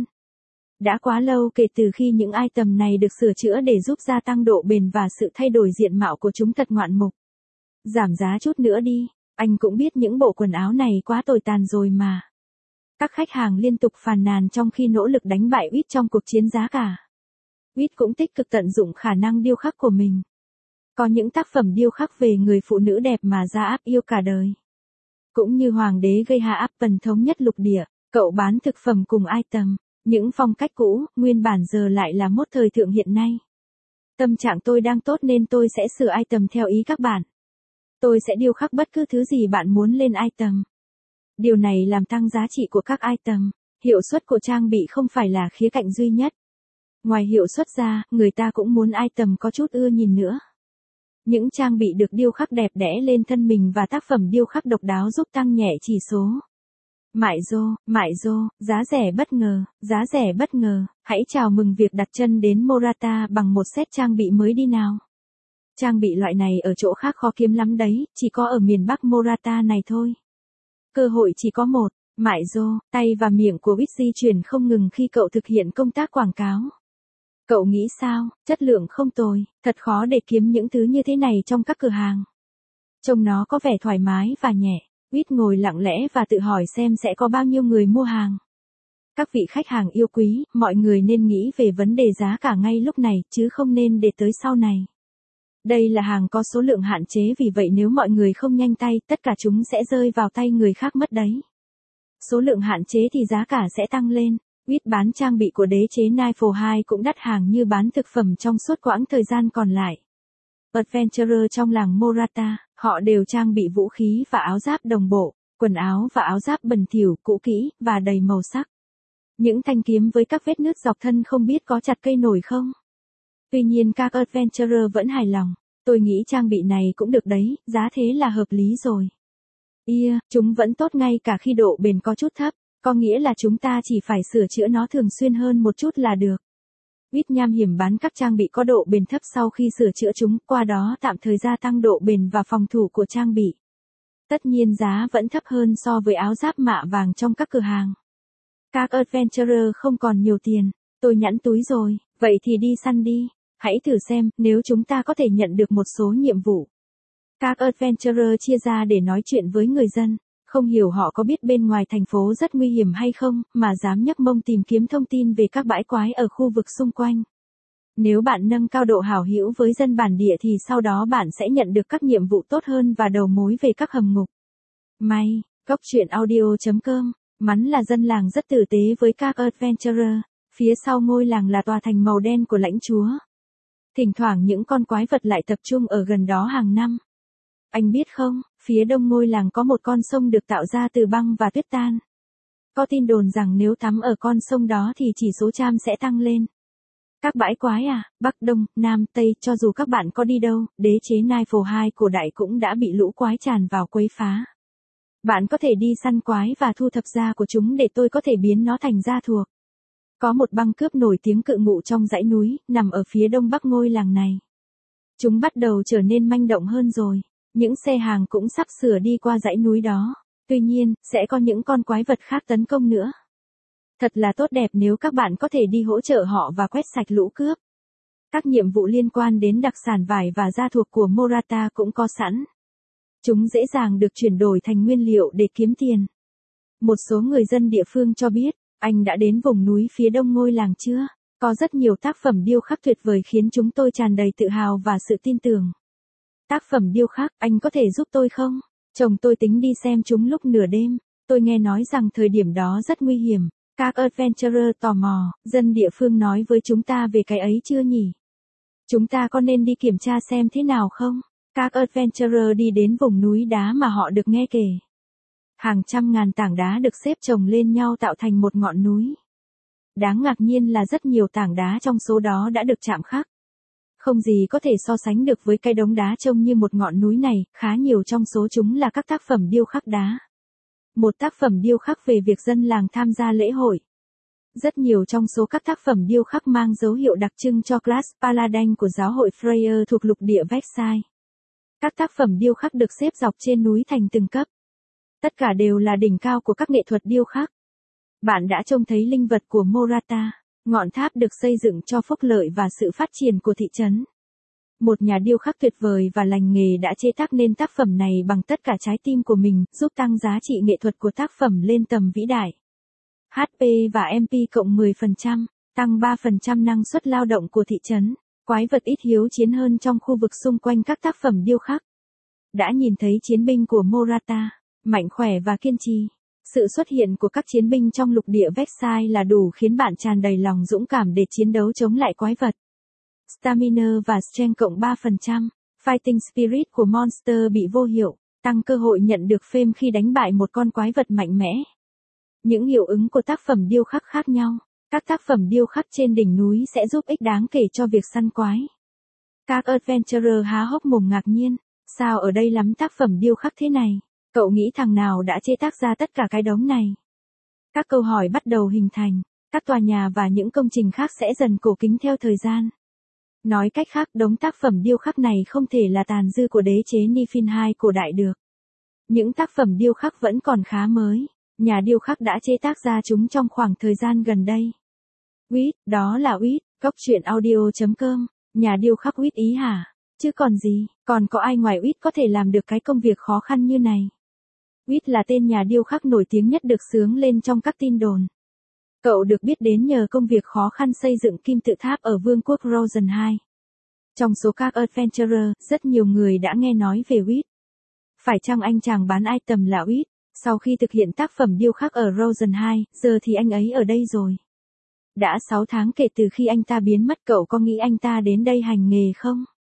Đã quá lâu kể từ khi những item này được sửa chữa để giúp gia tăng độ bền và sự thay đổi diện mạo của chúng thật ngoạn mục. Giảm giá chút nữa đi, anh cũng biết những bộ quần áo này quá tồi tàn rồi mà. Các khách hàng liên tục phàn nàn trong khi nỗ lực đánh bại Uyết trong cuộc chiến giá cả. Uyết cũng tích cực tận dụng khả năng điêu khắc của mình. Có những tác phẩm điêu khắc về người phụ nữ đẹp mà Gia Áp yêu cả đời. Cũng như hoàng đế gây hạ áp phần thống nhất lục địa, cậu bán thực phẩm cùng item. Những phong cách cũ, nguyên bản giờ lại là mốt thời thượng hiện nay. Tâm trạng tôi đang tốt nên tôi sẽ sửa item theo ý các bạn. Tôi sẽ điêu khắc bất cứ thứ gì bạn muốn lên item. Điều này làm tăng giá trị của các item. Hiệu suất của trang bị không phải là khía cạnh duy nhất. Ngoài hiệu suất ra, người ta cũng muốn item có chút ưa nhìn nữa. Những trang bị được điêu khắc đẹp đẽ lên thân mình và tác phẩm điêu khắc độc đáo giúp tăng nhẹ chỉ số. Mại Dô, Mại Dô, giá rẻ bất ngờ, giá rẻ bất ngờ, hãy chào mừng việc đặt chân đến Morata bằng một set trang bị mới đi nào. Trang bị loại này ở chỗ khác khó kiếm lắm đấy, chỉ có ở miền Bắc Morata này thôi. Cơ hội chỉ có một, Mại Dô, tay và miệng của Uyết di chuyển không ngừng khi cậu thực hiện công tác quảng cáo. Cậu nghĩ sao, chất lượng không tồi, thật khó để kiếm những thứ như thế này trong các cửa hàng. Trông nó có vẻ thoải mái và nhẹ. Uyết ngồi lặng lẽ và tự hỏi xem sẽ có bao nhiêu người mua hàng. Các vị khách hàng yêu quý, mọi người nên nghĩ về vấn đề giá cả ngay lúc này, chứ không nên để tới sau này. Đây là hàng có số lượng hạn chế, vì vậy nếu mọi người không nhanh tay, tất cả chúng sẽ rơi vào tay người khác mất đấy. Số lượng hạn chế thì giá cả sẽ tăng lên. Uyết bán trang bị của đế chế Niflheim hai cũng đắt hàng như bán thực phẩm trong suốt quãng thời gian còn lại. Adventurer trong làng Morata, họ đều trang bị vũ khí và áo giáp đồng bộ, quần áo và áo giáp bẩn thỉu, cũ kỹ, và đầy màu sắc. Những thanh kiếm với các vết nứt dọc thân không biết có chặt cây nổi không? Tuy nhiên các Adventurer vẫn hài lòng. Tôi nghĩ trang bị này cũng được đấy, giá thế là hợp lý rồi. Yeah, chúng vẫn tốt ngay cả khi độ bền có chút thấp, có nghĩa là chúng ta chỉ phải sửa chữa nó thường xuyên hơn một chút là được. Ít nham hiểm bán các trang bị có độ bền thấp sau khi sửa chữa chúng, qua đó tạm thời gia tăng độ bền và phòng thủ của trang bị. Tất nhiên giá vẫn thấp hơn so với áo giáp mạ vàng trong các cửa hàng. Các Adventurer không còn nhiều tiền, tôi nhẵn túi rồi, vậy thì đi săn đi. Hãy thử xem, nếu chúng ta có thể nhận được một số nhiệm vụ. Các Adventurer chia ra để nói chuyện với người dân, không hiểu họ có biết bên ngoài thành phố rất nguy hiểm hay không, mà dám nhấc mông tìm kiếm thông tin về các bãi quái ở khu vực xung quanh. Nếu bạn nâng cao độ hảo hữu với dân bản địa thì sau đó bạn sẽ nhận được các nhiệm vụ tốt hơn và đầu mối về các hầm ngục. May, Góc truyện audio chấm com, Mắn là dân làng rất tử tế với các Adventurer, phía sau ngôi làng là tòa thành màu đen của lãnh chúa. Thỉnh thoảng những con quái vật lại tập trung ở gần đó hàng năm. Anh biết không, phía đông ngôi làng có một con sông được tạo ra từ băng và tuyết tan. Có tin đồn rằng nếu tắm ở con sông đó thì chỉ số cham sẽ tăng lên. Các bãi quái à, Bắc Đông, Nam, Tây, cho dù các bạn có đi đâu, đế chế Nightfall hai cổ đại cũng đã bị lũ quái tràn vào quấy phá. Bạn có thể đi săn quái và thu thập da của chúng để tôi có thể biến nó thành da thuộc. Có một băng cướp nổi tiếng cự ngụ trong dãy núi, nằm ở phía đông bắc ngôi làng này. Chúng bắt đầu trở nên manh động hơn rồi. Những xe hàng cũng sắp sửa đi qua dãy núi đó. Tuy nhiên, sẽ có những con quái vật khác tấn công nữa. Thật là tốt đẹp nếu các bạn có thể đi hỗ trợ họ và quét sạch lũ cướp. Các nhiệm vụ liên quan đến đặc sản vải và da thuộc của Morata cũng có sẵn. Chúng dễ dàng được chuyển đổi thành nguyên liệu để kiếm tiền. Một số người dân địa phương cho biết, anh đã đến vùng núi phía đông ngôi làng chưa? Có rất nhiều tác phẩm điêu khắc tuyệt vời khiến chúng tôi tràn đầy tự hào và sự tin tưởng. Tác phẩm điêu khắc, anh có thể giúp tôi không? Chồng tôi tính đi xem chúng lúc nửa đêm. Tôi nghe nói rằng thời điểm đó rất nguy hiểm. Các Adventurer tò mò, dân địa phương nói với chúng ta về cái ấy chưa nhỉ? Chúng ta có nên đi kiểm tra xem thế nào không? Các Adventurer đi đến vùng núi đá mà họ được nghe kể. Hàng trăm ngàn tảng đá được xếp chồng lên nhau tạo thành một ngọn núi. Đáng ngạc nhiên là rất nhiều tảng đá trong số đó đã được chạm khắc. Không gì có thể so sánh được với cái đống đá trông như một ngọn núi này, khá nhiều trong số chúng là các tác phẩm điêu khắc đá. Một tác phẩm điêu khắc về việc dân làng tham gia lễ hội. Rất nhiều trong số các tác phẩm điêu khắc mang dấu hiệu đặc trưng cho class Paladin của giáo hội Freyr thuộc lục địa Versailles. Các tác phẩm điêu khắc được xếp dọc trên núi thành từng cấp. Tất cả đều là đỉnh cao của các nghệ thuật điêu khắc. Bạn đã trông thấy linh vật của Morata, ngọn tháp được xây dựng cho phúc lợi và sự phát triển của thị trấn. Một nhà điêu khắc tuyệt vời và lành nghề đã chế tác nên tác phẩm này bằng tất cả trái tim của mình, giúp tăng giá trị nghệ thuật của tác phẩm lên tầm vĩ đại. hát pê và em pê cộng mười phần trăm, tăng ba phần trăm năng suất lao động của thị trấn. Quái vật ít hiếu chiến hơn trong khu vực xung quanh các tác phẩm điêu khắc. Đã nhìn thấy chiến binh của Morata, mạnh khỏe và kiên trì. Sự xuất hiện của các chiến binh trong lục địa Versailles là đủ khiến bạn tràn đầy lòng dũng cảm để chiến đấu chống lại quái vật. Stamina và Strength cộng ba phần trăm, Fighting Spirit của Monster bị vô hiệu, tăng cơ hội nhận được fame khi đánh bại một con quái vật mạnh mẽ. Những hiệu ứng của tác phẩm điêu khắc khác nhau. Các tác phẩm điêu khắc trên đỉnh núi sẽ giúp ích đáng kể cho việc săn quái. Các Adventurer há hốc mồm ngạc nhiên, sao ở đây lắm tác phẩm điêu khắc thế này? Cậu nghĩ thằng nào đã chế tác ra tất cả cái đống này? Các câu hỏi bắt đầu hình thành, các tòa nhà và những công trình khác sẽ dần cổ kính theo thời gian. Nói cách khác, đống tác phẩm điêu khắc này không thể là tàn dư của đế chế Niflheim hai cổ đại được. Những tác phẩm điêu khắc vẫn còn khá mới. Nhà điêu khắc đã chế tác ra chúng trong khoảng thời gian gần đây. Wit, đó là Wit, Góc truyện audio chấm com, nhà điêu khắc Wit ý hả? Chứ còn gì, còn có ai ngoài Wit có thể làm được cái công việc khó khăn như này? Wit là tên nhà điêu khắc nổi tiếng nhất được xướng lên trong các tin đồn. Cậu được biết đến nhờ công việc khó khăn xây dựng kim tự tháp ở vương quốc Rosen hai. Trong số các Adventurer, rất nhiều người đã nghe nói về Wit. Phải chăng anh chàng bán item là Wit? Sau khi thực hiện tác phẩm điêu khắc ở Rosen hai, giờ thì anh ấy ở đây rồi. Đã sáu tháng kể từ khi anh ta biến mất, cậu có nghĩ anh ta đến đây hành nghề không?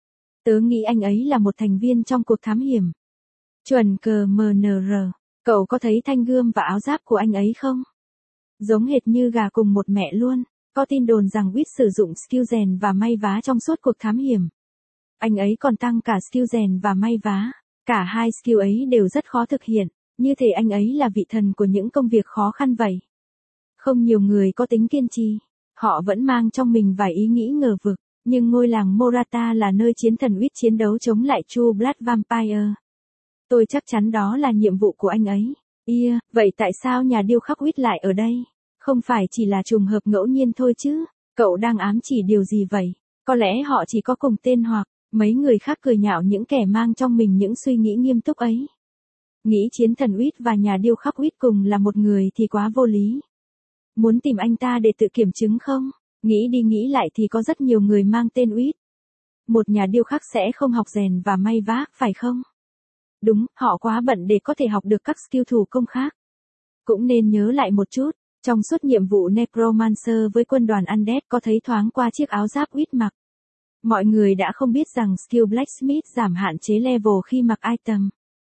Tớ nghĩ anh ấy là một thành viên trong cuộc thám hiểm. Chuẩn cờ em en rờ, cậu có thấy thanh gươm và áo giáp của anh ấy không? Giống hệt như gà cùng một mẹ luôn. Có tin đồn rằng Witt sử dụng skill rèn và may vá trong suốt cuộc thám hiểm. Anh ấy còn tăng cả skill rèn và may vá. Cả hai skill ấy đều rất khó thực hiện, như thể anh ấy là vị thần của những công việc khó khăn vậy. Không nhiều người có tính kiên trì. Họ vẫn mang trong mình vài ý nghĩ ngờ vực, nhưng ngôi làng Morata là nơi chiến thần Witt chiến đấu chống lại True Blood Vampire. Tôi chắc chắn đó là nhiệm vụ của anh ấy. Yeah, vậy tại sao nhà điêu khắc Witt lại ở đây? Không phải chỉ là trùng hợp ngẫu nhiên thôi chứ? Cậu đang ám chỉ điều gì vậy? Có lẽ họ chỉ có cùng tên hoặc, mấy người khác cười nhạo những kẻ mang trong mình những suy nghĩ nghiêm túc ấy. Nghĩ chiến thần Witt và nhà điêu khắc Witt cùng là một người thì quá vô lý. Muốn tìm anh ta để tự kiểm chứng không? Nghĩ đi nghĩ lại thì có rất nhiều người mang tên Witt. Một nhà điêu khắc sẽ không học rèn và may vá, phải không? Đúng, họ quá bận để có thể học được các skill thủ công khác. Cũng nên nhớ lại một chút, trong suốt nhiệm vụ Necromancer với quân đoàn Undead có thấy thoáng qua chiếc áo giáp Witt mặc. Mọi người đã không biết rằng skill Blacksmith giảm hạn chế level khi mặc item.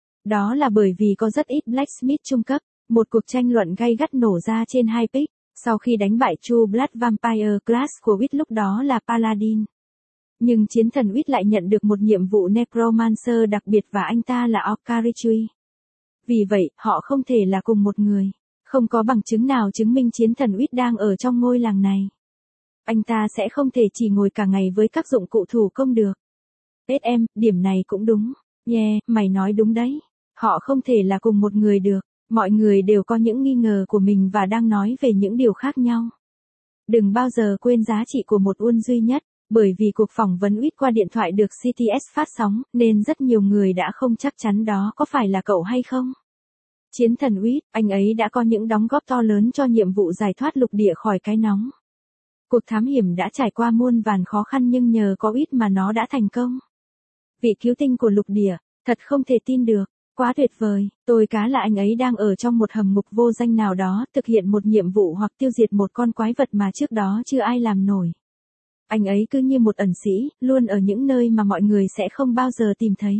Đó là bởi vì có rất ít Blacksmith trung cấp. Một cuộc tranh luận gay gắt nổ ra trên Hypixel, sau khi đánh bại True Blood Vampire class của Witt lúc đó là Paladin. Nhưng chiến thần Witt lại nhận được một nhiệm vụ Necromancer đặc biệt và anh ta là Okarichi. Vì vậy, họ không thể là cùng một người. Không có bằng chứng nào chứng minh chiến thần Witt đang ở trong ngôi làng này. Anh ta sẽ không thể chỉ ngồi cả ngày với các dụng cụ thủ công được. ét em, điểm này cũng đúng. Yeah, mày nói đúng đấy. Họ không thể là cùng một người được. Mọi người đều có những nghi ngờ của mình và đang nói về những điều khác nhau. Đừng bao giờ quên giá trị của một won duy nhất, bởi vì cuộc phỏng vấn Witt qua điện thoại được xê tê ét phát sóng, nên rất nhiều người đã không chắc chắn đó có phải là cậu hay không. Chiến thần Witt, anh ấy đã có những đóng góp to lớn cho nhiệm vụ giải thoát lục địa khỏi cái nóng. Cuộc thám hiểm đã trải qua muôn vàn khó khăn nhưng nhờ có Witt mà nó đã thành công. Vị cứu tinh của lục địa, thật không thể tin được. Quá tuyệt vời, tôi cá là anh ấy đang ở trong một hầm ngục vô danh nào đó, thực hiện một nhiệm vụ hoặc tiêu diệt một con quái vật mà trước đó chưa ai làm nổi. Anh ấy cứ như một ẩn sĩ, luôn ở những nơi mà mọi người sẽ không bao giờ tìm thấy.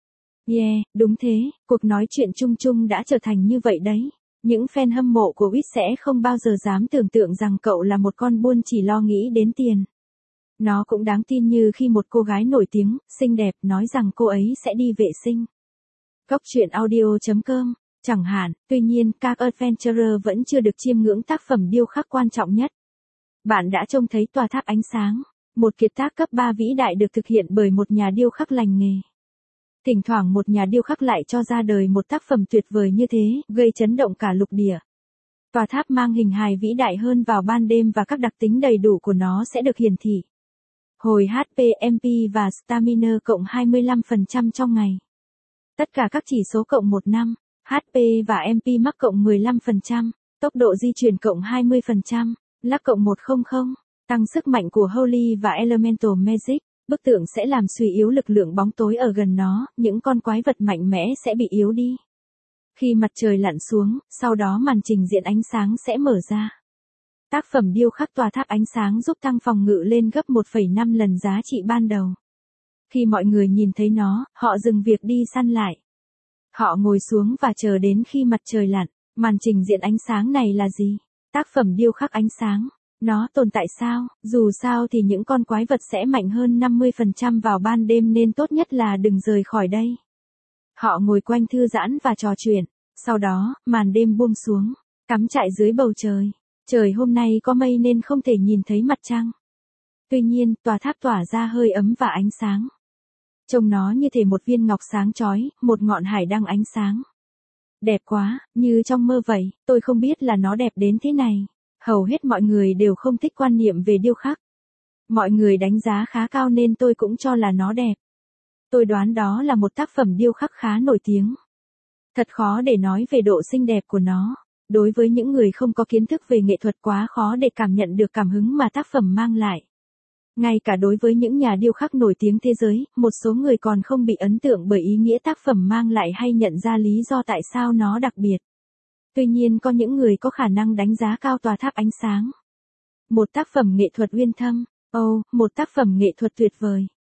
Yeah, đúng thế, cuộc nói chuyện chung chung đã trở thành như vậy đấy. Những fan hâm mộ của Witt sẽ không bao giờ dám tưởng tượng rằng cậu là một con buôn chỉ lo nghĩ đến tiền. Nó cũng đáng tin như khi một cô gái nổi tiếng, xinh đẹp nói rằng cô ấy sẽ đi vệ sinh. Góc truyện audio chấm com, chẳng hạn, tuy nhiên các adventurer vẫn chưa được chiêm ngưỡng tác phẩm điêu khắc quan trọng nhất. Bạn đã trông thấy tòa tháp ánh sáng, một kiệt tác cấp ba vĩ đại được thực hiện bởi một nhà điêu khắc lành nghề. Thỉnh thoảng một nhà điêu khắc lại cho ra đời một tác phẩm tuyệt vời như thế, gây chấn động cả lục địa. Tòa tháp mang hình hài vĩ đại hơn vào ban đêm và các đặc tính đầy đủ của nó sẽ được hiển thị. Hồi hát pê, em pê và stamina cộng hai mươi lăm phần trăm trong ngày. Tất cả các chỉ số cộng một năm, hát pê và em pê max cộng mười lăm phần trăm, tốc độ di chuyển cộng hai mươi phần trăm, lag cộng một trăm, tăng sức mạnh của Holy và Elemental Magic, bức tượng sẽ làm suy yếu lực lượng bóng tối ở gần nó, những con quái vật mạnh mẽ sẽ bị yếu đi. Khi mặt trời lặn xuống, sau đó màn trình diện ánh sáng sẽ mở ra. Tác phẩm điêu khắc tòa tháp ánh sáng giúp tăng phòng ngự lên gấp một phẩy năm lần giá trị ban đầu. Khi mọi người nhìn thấy nó, họ dừng việc đi săn lại. Họ ngồi xuống và chờ đến khi mặt trời lặn. Màn trình diện ánh sáng này là gì? Tác phẩm điêu khắc ánh sáng. Nó tồn tại sao? Dù sao thì những con quái vật sẽ mạnh hơn năm mươi phần trăm vào ban đêm nên tốt nhất là đừng rời khỏi đây. Họ ngồi quanh thư giãn và trò chuyện. Sau đó, màn đêm buông xuống. Cắm trại dưới bầu trời. Trời hôm nay có mây nên không thể nhìn thấy mặt trăng. Tuy nhiên, tòa tháp tỏa ra hơi ấm và ánh sáng. Trông nó như thể một viên ngọc sáng chói, một ngọn hải đăng ánh sáng. Đẹp quá, như trong mơ vậy, tôi không biết là nó đẹp đến thế này. Hầu hết mọi người đều không thích quan niệm về điêu khắc. Mọi người đánh giá khá cao nên tôi cũng cho là nó đẹp. Tôi đoán đó là một tác phẩm điêu khắc khá nổi tiếng. Thật khó để nói về độ xinh đẹp của nó. Đối với những người không có kiến thức về nghệ thuật quá khó để cảm nhận được cảm hứng mà tác phẩm mang lại. Ngay cả đối với những nhà điêu khắc nổi tiếng thế giới, một số người còn không bị ấn tượng bởi ý nghĩa tác phẩm mang lại hay nhận ra lý do tại sao nó đặc biệt. Tuy nhiên có những người có khả năng đánh giá cao tòa tháp ánh sáng. Một tác phẩm nghệ thuật uyên thâm, oh, một tác phẩm nghệ thuật tuyệt vời.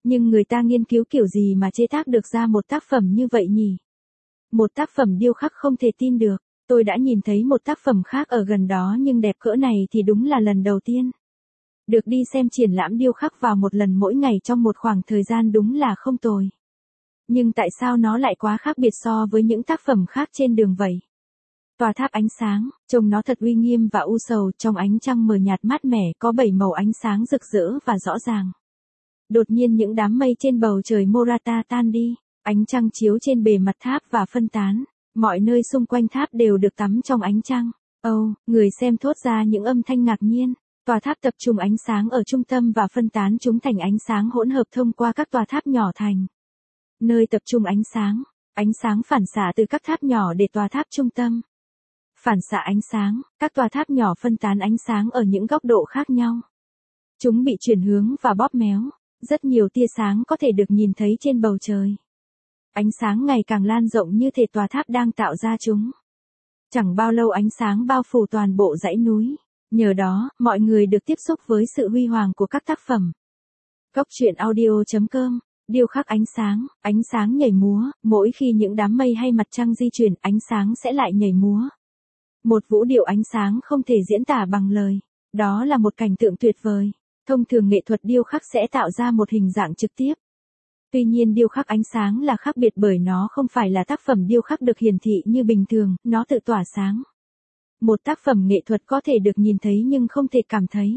Nhưng người ta nghiên cứu kiểu gì mà chế tác được ra một tác phẩm như vậy nhỉ? Một tác phẩm điêu khắc không thể tin được. Tôi đã nhìn thấy một tác phẩm khác ở gần đó nhưng đẹp cỡ này thì đúng là lần đầu tiên. Được đi xem triển lãm điêu khắc vào một lần mỗi ngày trong một khoảng thời gian đúng là không tồi. Nhưng tại sao nó lại quá khác biệt so với những tác phẩm khác trên đường vậy? Tòa tháp ánh sáng, trông nó thật uy nghiêm và u sầu, trong ánh trăng mờ nhạt mát mẻ, có bảy màu ánh sáng rực rỡ và rõ ràng. Đột nhiên những đám mây trên bầu trời Morata tan đi, ánh trăng chiếu trên bề mặt tháp và phân tán, mọi nơi xung quanh tháp đều được tắm trong ánh trăng. Ồ, oh, người xem thốt ra những âm thanh ngạc nhiên. Tòa tháp tập trung ánh sáng ở trung tâm và phân tán chúng thành ánh sáng hỗn hợp thông qua các tòa tháp nhỏ thành. Nơi tập trung ánh sáng, ánh sáng phản xạ từ các tháp nhỏ để tòa tháp trung tâm. Phản xạ ánh sáng, các tòa tháp nhỏ phân tán ánh sáng ở những góc độ khác nhau. Chúng bị chuyển hướng và bóp méo, rất nhiều tia sáng có thể được nhìn thấy trên bầu trời. Ánh sáng ngày càng lan rộng như thể tòa tháp đang tạo ra chúng. Chẳng bao lâu ánh sáng bao phủ toàn bộ dãy núi. Nhờ đó, mọi người được tiếp xúc với sự huy hoàng của các tác phẩm. Góc truyện audio chấm com, điêu khắc ánh sáng, ánh sáng nhảy múa, mỗi khi những đám mây hay mặt trăng di chuyển, ánh sáng sẽ lại nhảy múa. Một vũ điệu ánh sáng không thể diễn tả bằng lời. Đó là một cảnh tượng tuyệt vời. Thông thường nghệ thuật điêu khắc sẽ tạo ra một hình dạng trực tiếp. Tuy nhiên điêu khắc ánh sáng là khác biệt bởi nó không phải là tác phẩm điêu khắc được hiển thị như bình thường, nó tự tỏa sáng. Một tác phẩm nghệ thuật có thể được nhìn thấy nhưng không thể cảm thấy.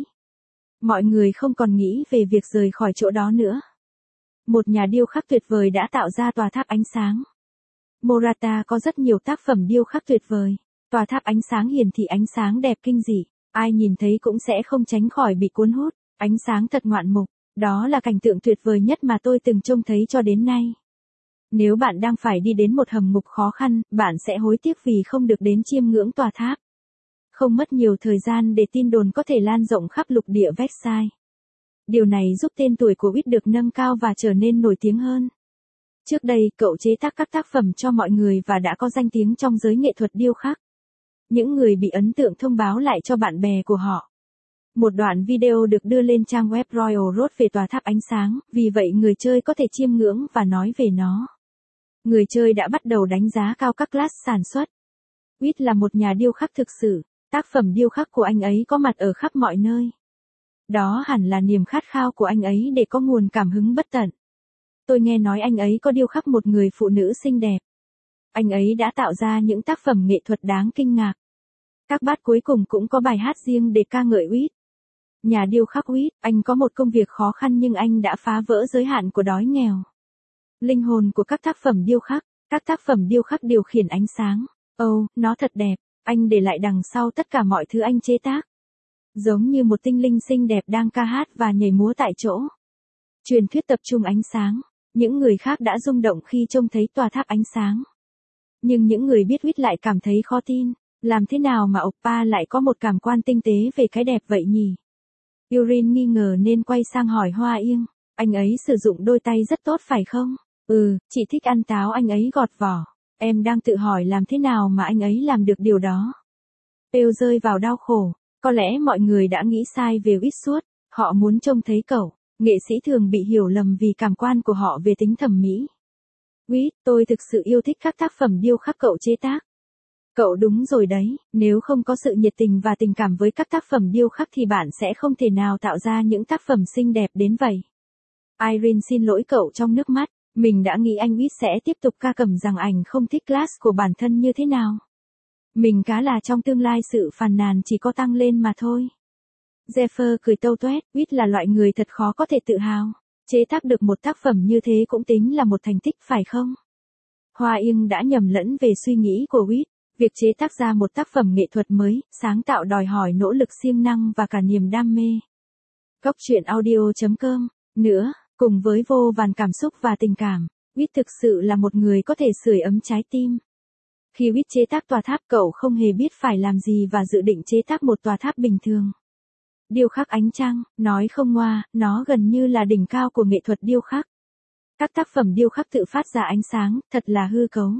Mọi người không còn nghĩ về việc rời khỏi chỗ đó nữa. Một nhà điêu khắc tuyệt vời đã tạo ra tòa tháp ánh sáng. Morata có rất nhiều tác phẩm điêu khắc tuyệt vời. Tòa tháp ánh sáng hiển thị ánh sáng đẹp kinh dị. Ai nhìn thấy cũng sẽ không tránh khỏi bị cuốn hút. Ánh sáng thật ngoạn mục. Đó là cảnh tượng tuyệt vời nhất mà tôi từng trông thấy cho đến nay. Nếu bạn đang phải đi đến một hầm ngục khó khăn, bạn sẽ hối tiếc vì không được đến chiêm ngưỡng tòa tháp. Không mất nhiều thời gian để tin đồn có thể lan rộng khắp lục địa Versailles. Điều này giúp tên tuổi của Whit được nâng cao và trở nên nổi tiếng hơn. Trước đây, cậu chế tác các tác phẩm cho mọi người và đã có danh tiếng trong giới nghệ thuật điêu khắc. Những người bị ấn tượng thông báo lại cho bạn bè của họ. Một đoạn video được đưa lên trang web Royal Road về tòa tháp ánh sáng, vì vậy người chơi có thể chiêm ngưỡng và nói về nó. Người chơi đã bắt đầu đánh giá cao các class sản xuất. Whit là một nhà điêu khắc thực sự, tác phẩm điêu khắc của anh ấy có mặt ở khắp mọi nơi. Đó hẳn là niềm khát khao của anh ấy để có nguồn cảm hứng bất tận. Tôi nghe nói anh ấy có điêu khắc một người phụ nữ xinh đẹp. Anh ấy đã tạo ra những tác phẩm nghệ thuật đáng kinh ngạc. Các bát cuối cùng cũng có bài hát riêng để ca ngợi Whit. Nhà điêu khắc Whit, anh có một công việc khó khăn nhưng anh đã phá vỡ giới hạn của đói nghèo. Linh hồn của các tác phẩm điêu khắc, các tác phẩm điêu khắc điều khiển ánh sáng. Ồ, oh, nó thật đẹp, anh để lại đằng sau tất cả mọi thứ anh chế tác. Giống như một tinh linh xinh đẹp đang ca hát và nhảy múa tại chỗ. Truyền thuyết tập trung ánh sáng, những người khác đã rung động khi trông thấy tòa tháp ánh sáng. Nhưng những người biết Whit lại cảm thấy khó tin, làm thế nào mà oppa lại có một cảm quan tinh tế về cái đẹp vậy nhỉ? Yurin nghi ngờ nên quay sang hỏi Hoa Yên, anh ấy sử dụng đôi tay rất tốt phải không? Ừ, chị thích ăn táo anh ấy gọt vỏ. Em đang tự hỏi làm thế nào mà anh ấy làm được điều đó. Pêu rơi vào đau khổ, có lẽ mọi người đã nghĩ sai về Whit suốt, họ muốn trông thấy cậu. Nghệ sĩ thường bị hiểu lầm vì cảm quan của họ về tính thẩm mỹ. Whit, tôi thực sự yêu thích các tác phẩm điêu khắc cậu chế tác. Cậu đúng rồi đấy, nếu không có sự nhiệt tình và tình cảm với các tác phẩm điêu khắc thì bạn sẽ không thể nào tạo ra những tác phẩm xinh đẹp đến vậy. Irene xin lỗi cậu trong nước mắt, mình đã nghĩ anh Whit sẽ tiếp tục ca cẩm rằng ảnh không thích class của bản thân như thế nào. Mình cá là trong tương lai sự phàn nàn chỉ có tăng lên mà thôi. Zephyr cười tâu tuét, Whit là loại người thật khó có thể tự hào. Chế tác được một tác phẩm như thế cũng tính là một thành tích phải không? Hoa Yên đã nhầm lẫn về suy nghĩ của Whit. Việc chế tác ra một tác phẩm nghệ thuật mới, sáng tạo đòi hỏi nỗ lực siêng năng và cả niềm đam mê. Góc truyện audio chấm com. Nữa, cùng với vô vàn cảm xúc và tình cảm, Whit thực sự là một người có thể sưởi ấm trái tim. Khi Whit chế tác tòa tháp cậu không hề biết phải làm gì và dự định chế tác một tòa tháp bình thường. Điêu khắc ánh trăng, nói không ngoa, nó gần như là đỉnh cao của nghệ thuật điêu khắc. Các tác phẩm điêu khắc tự phát ra ánh sáng, thật là hư cấu.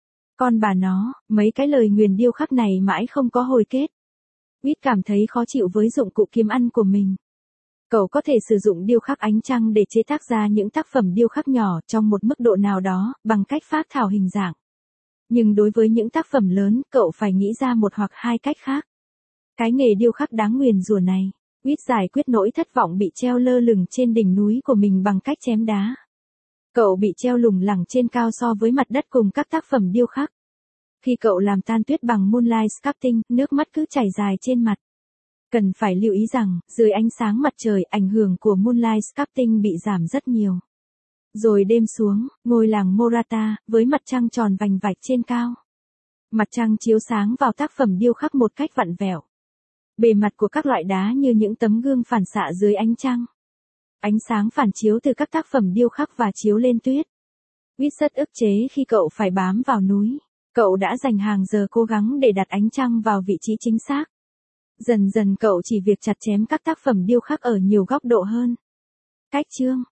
Con bà nó, mấy cái lời nguyền điêu khắc này mãi không có hồi kết. Whit cảm thấy khó chịu với dụng cụ kiếm ăn của mình. Cậu có thể sử dụng điêu khắc ánh trăng để chế tác ra những tác phẩm điêu khắc nhỏ trong một mức độ nào đó, bằng cách phác thảo hình dạng. Nhưng đối với những tác phẩm lớn, cậu phải nghĩ ra một hoặc hai cách khác. Cái nghề điêu khắc đáng nguyền rủa này, Quýt giải quyết nỗi thất vọng bị treo lơ lửng trên đỉnh núi của mình bằng cách chém đá. Cậu bị treo lủng lẳng trên cao so với mặt đất cùng các tác phẩm điêu khắc. Khi cậu làm tan tuyết bằng Moonlight Sculpting, nước mắt cứ chảy dài trên mặt. Cần phải lưu ý rằng, dưới ánh sáng mặt trời, ảnh hưởng của Moonlight Sculpting bị giảm rất nhiều. Rồi đêm xuống, ngôi làng Morata, với mặt trăng tròn vành vạch trên cao. Mặt trăng chiếu sáng vào tác phẩm điêu khắc một cách vặn vẹo. Bề mặt của các loại đá như những tấm gương phản xạ dưới ánh trăng. Ánh sáng phản chiếu từ các tác phẩm điêu khắc và chiếu lên tuyết. Quýt rất ức chế khi cậu phải bám vào núi. Cậu đã dành hàng giờ cố gắng để đặt ánh trăng vào vị trí chính xác. Dần dần cậu chỉ việc chặt chém các tác phẩm điêu khắc ở nhiều góc độ hơn. Cách chương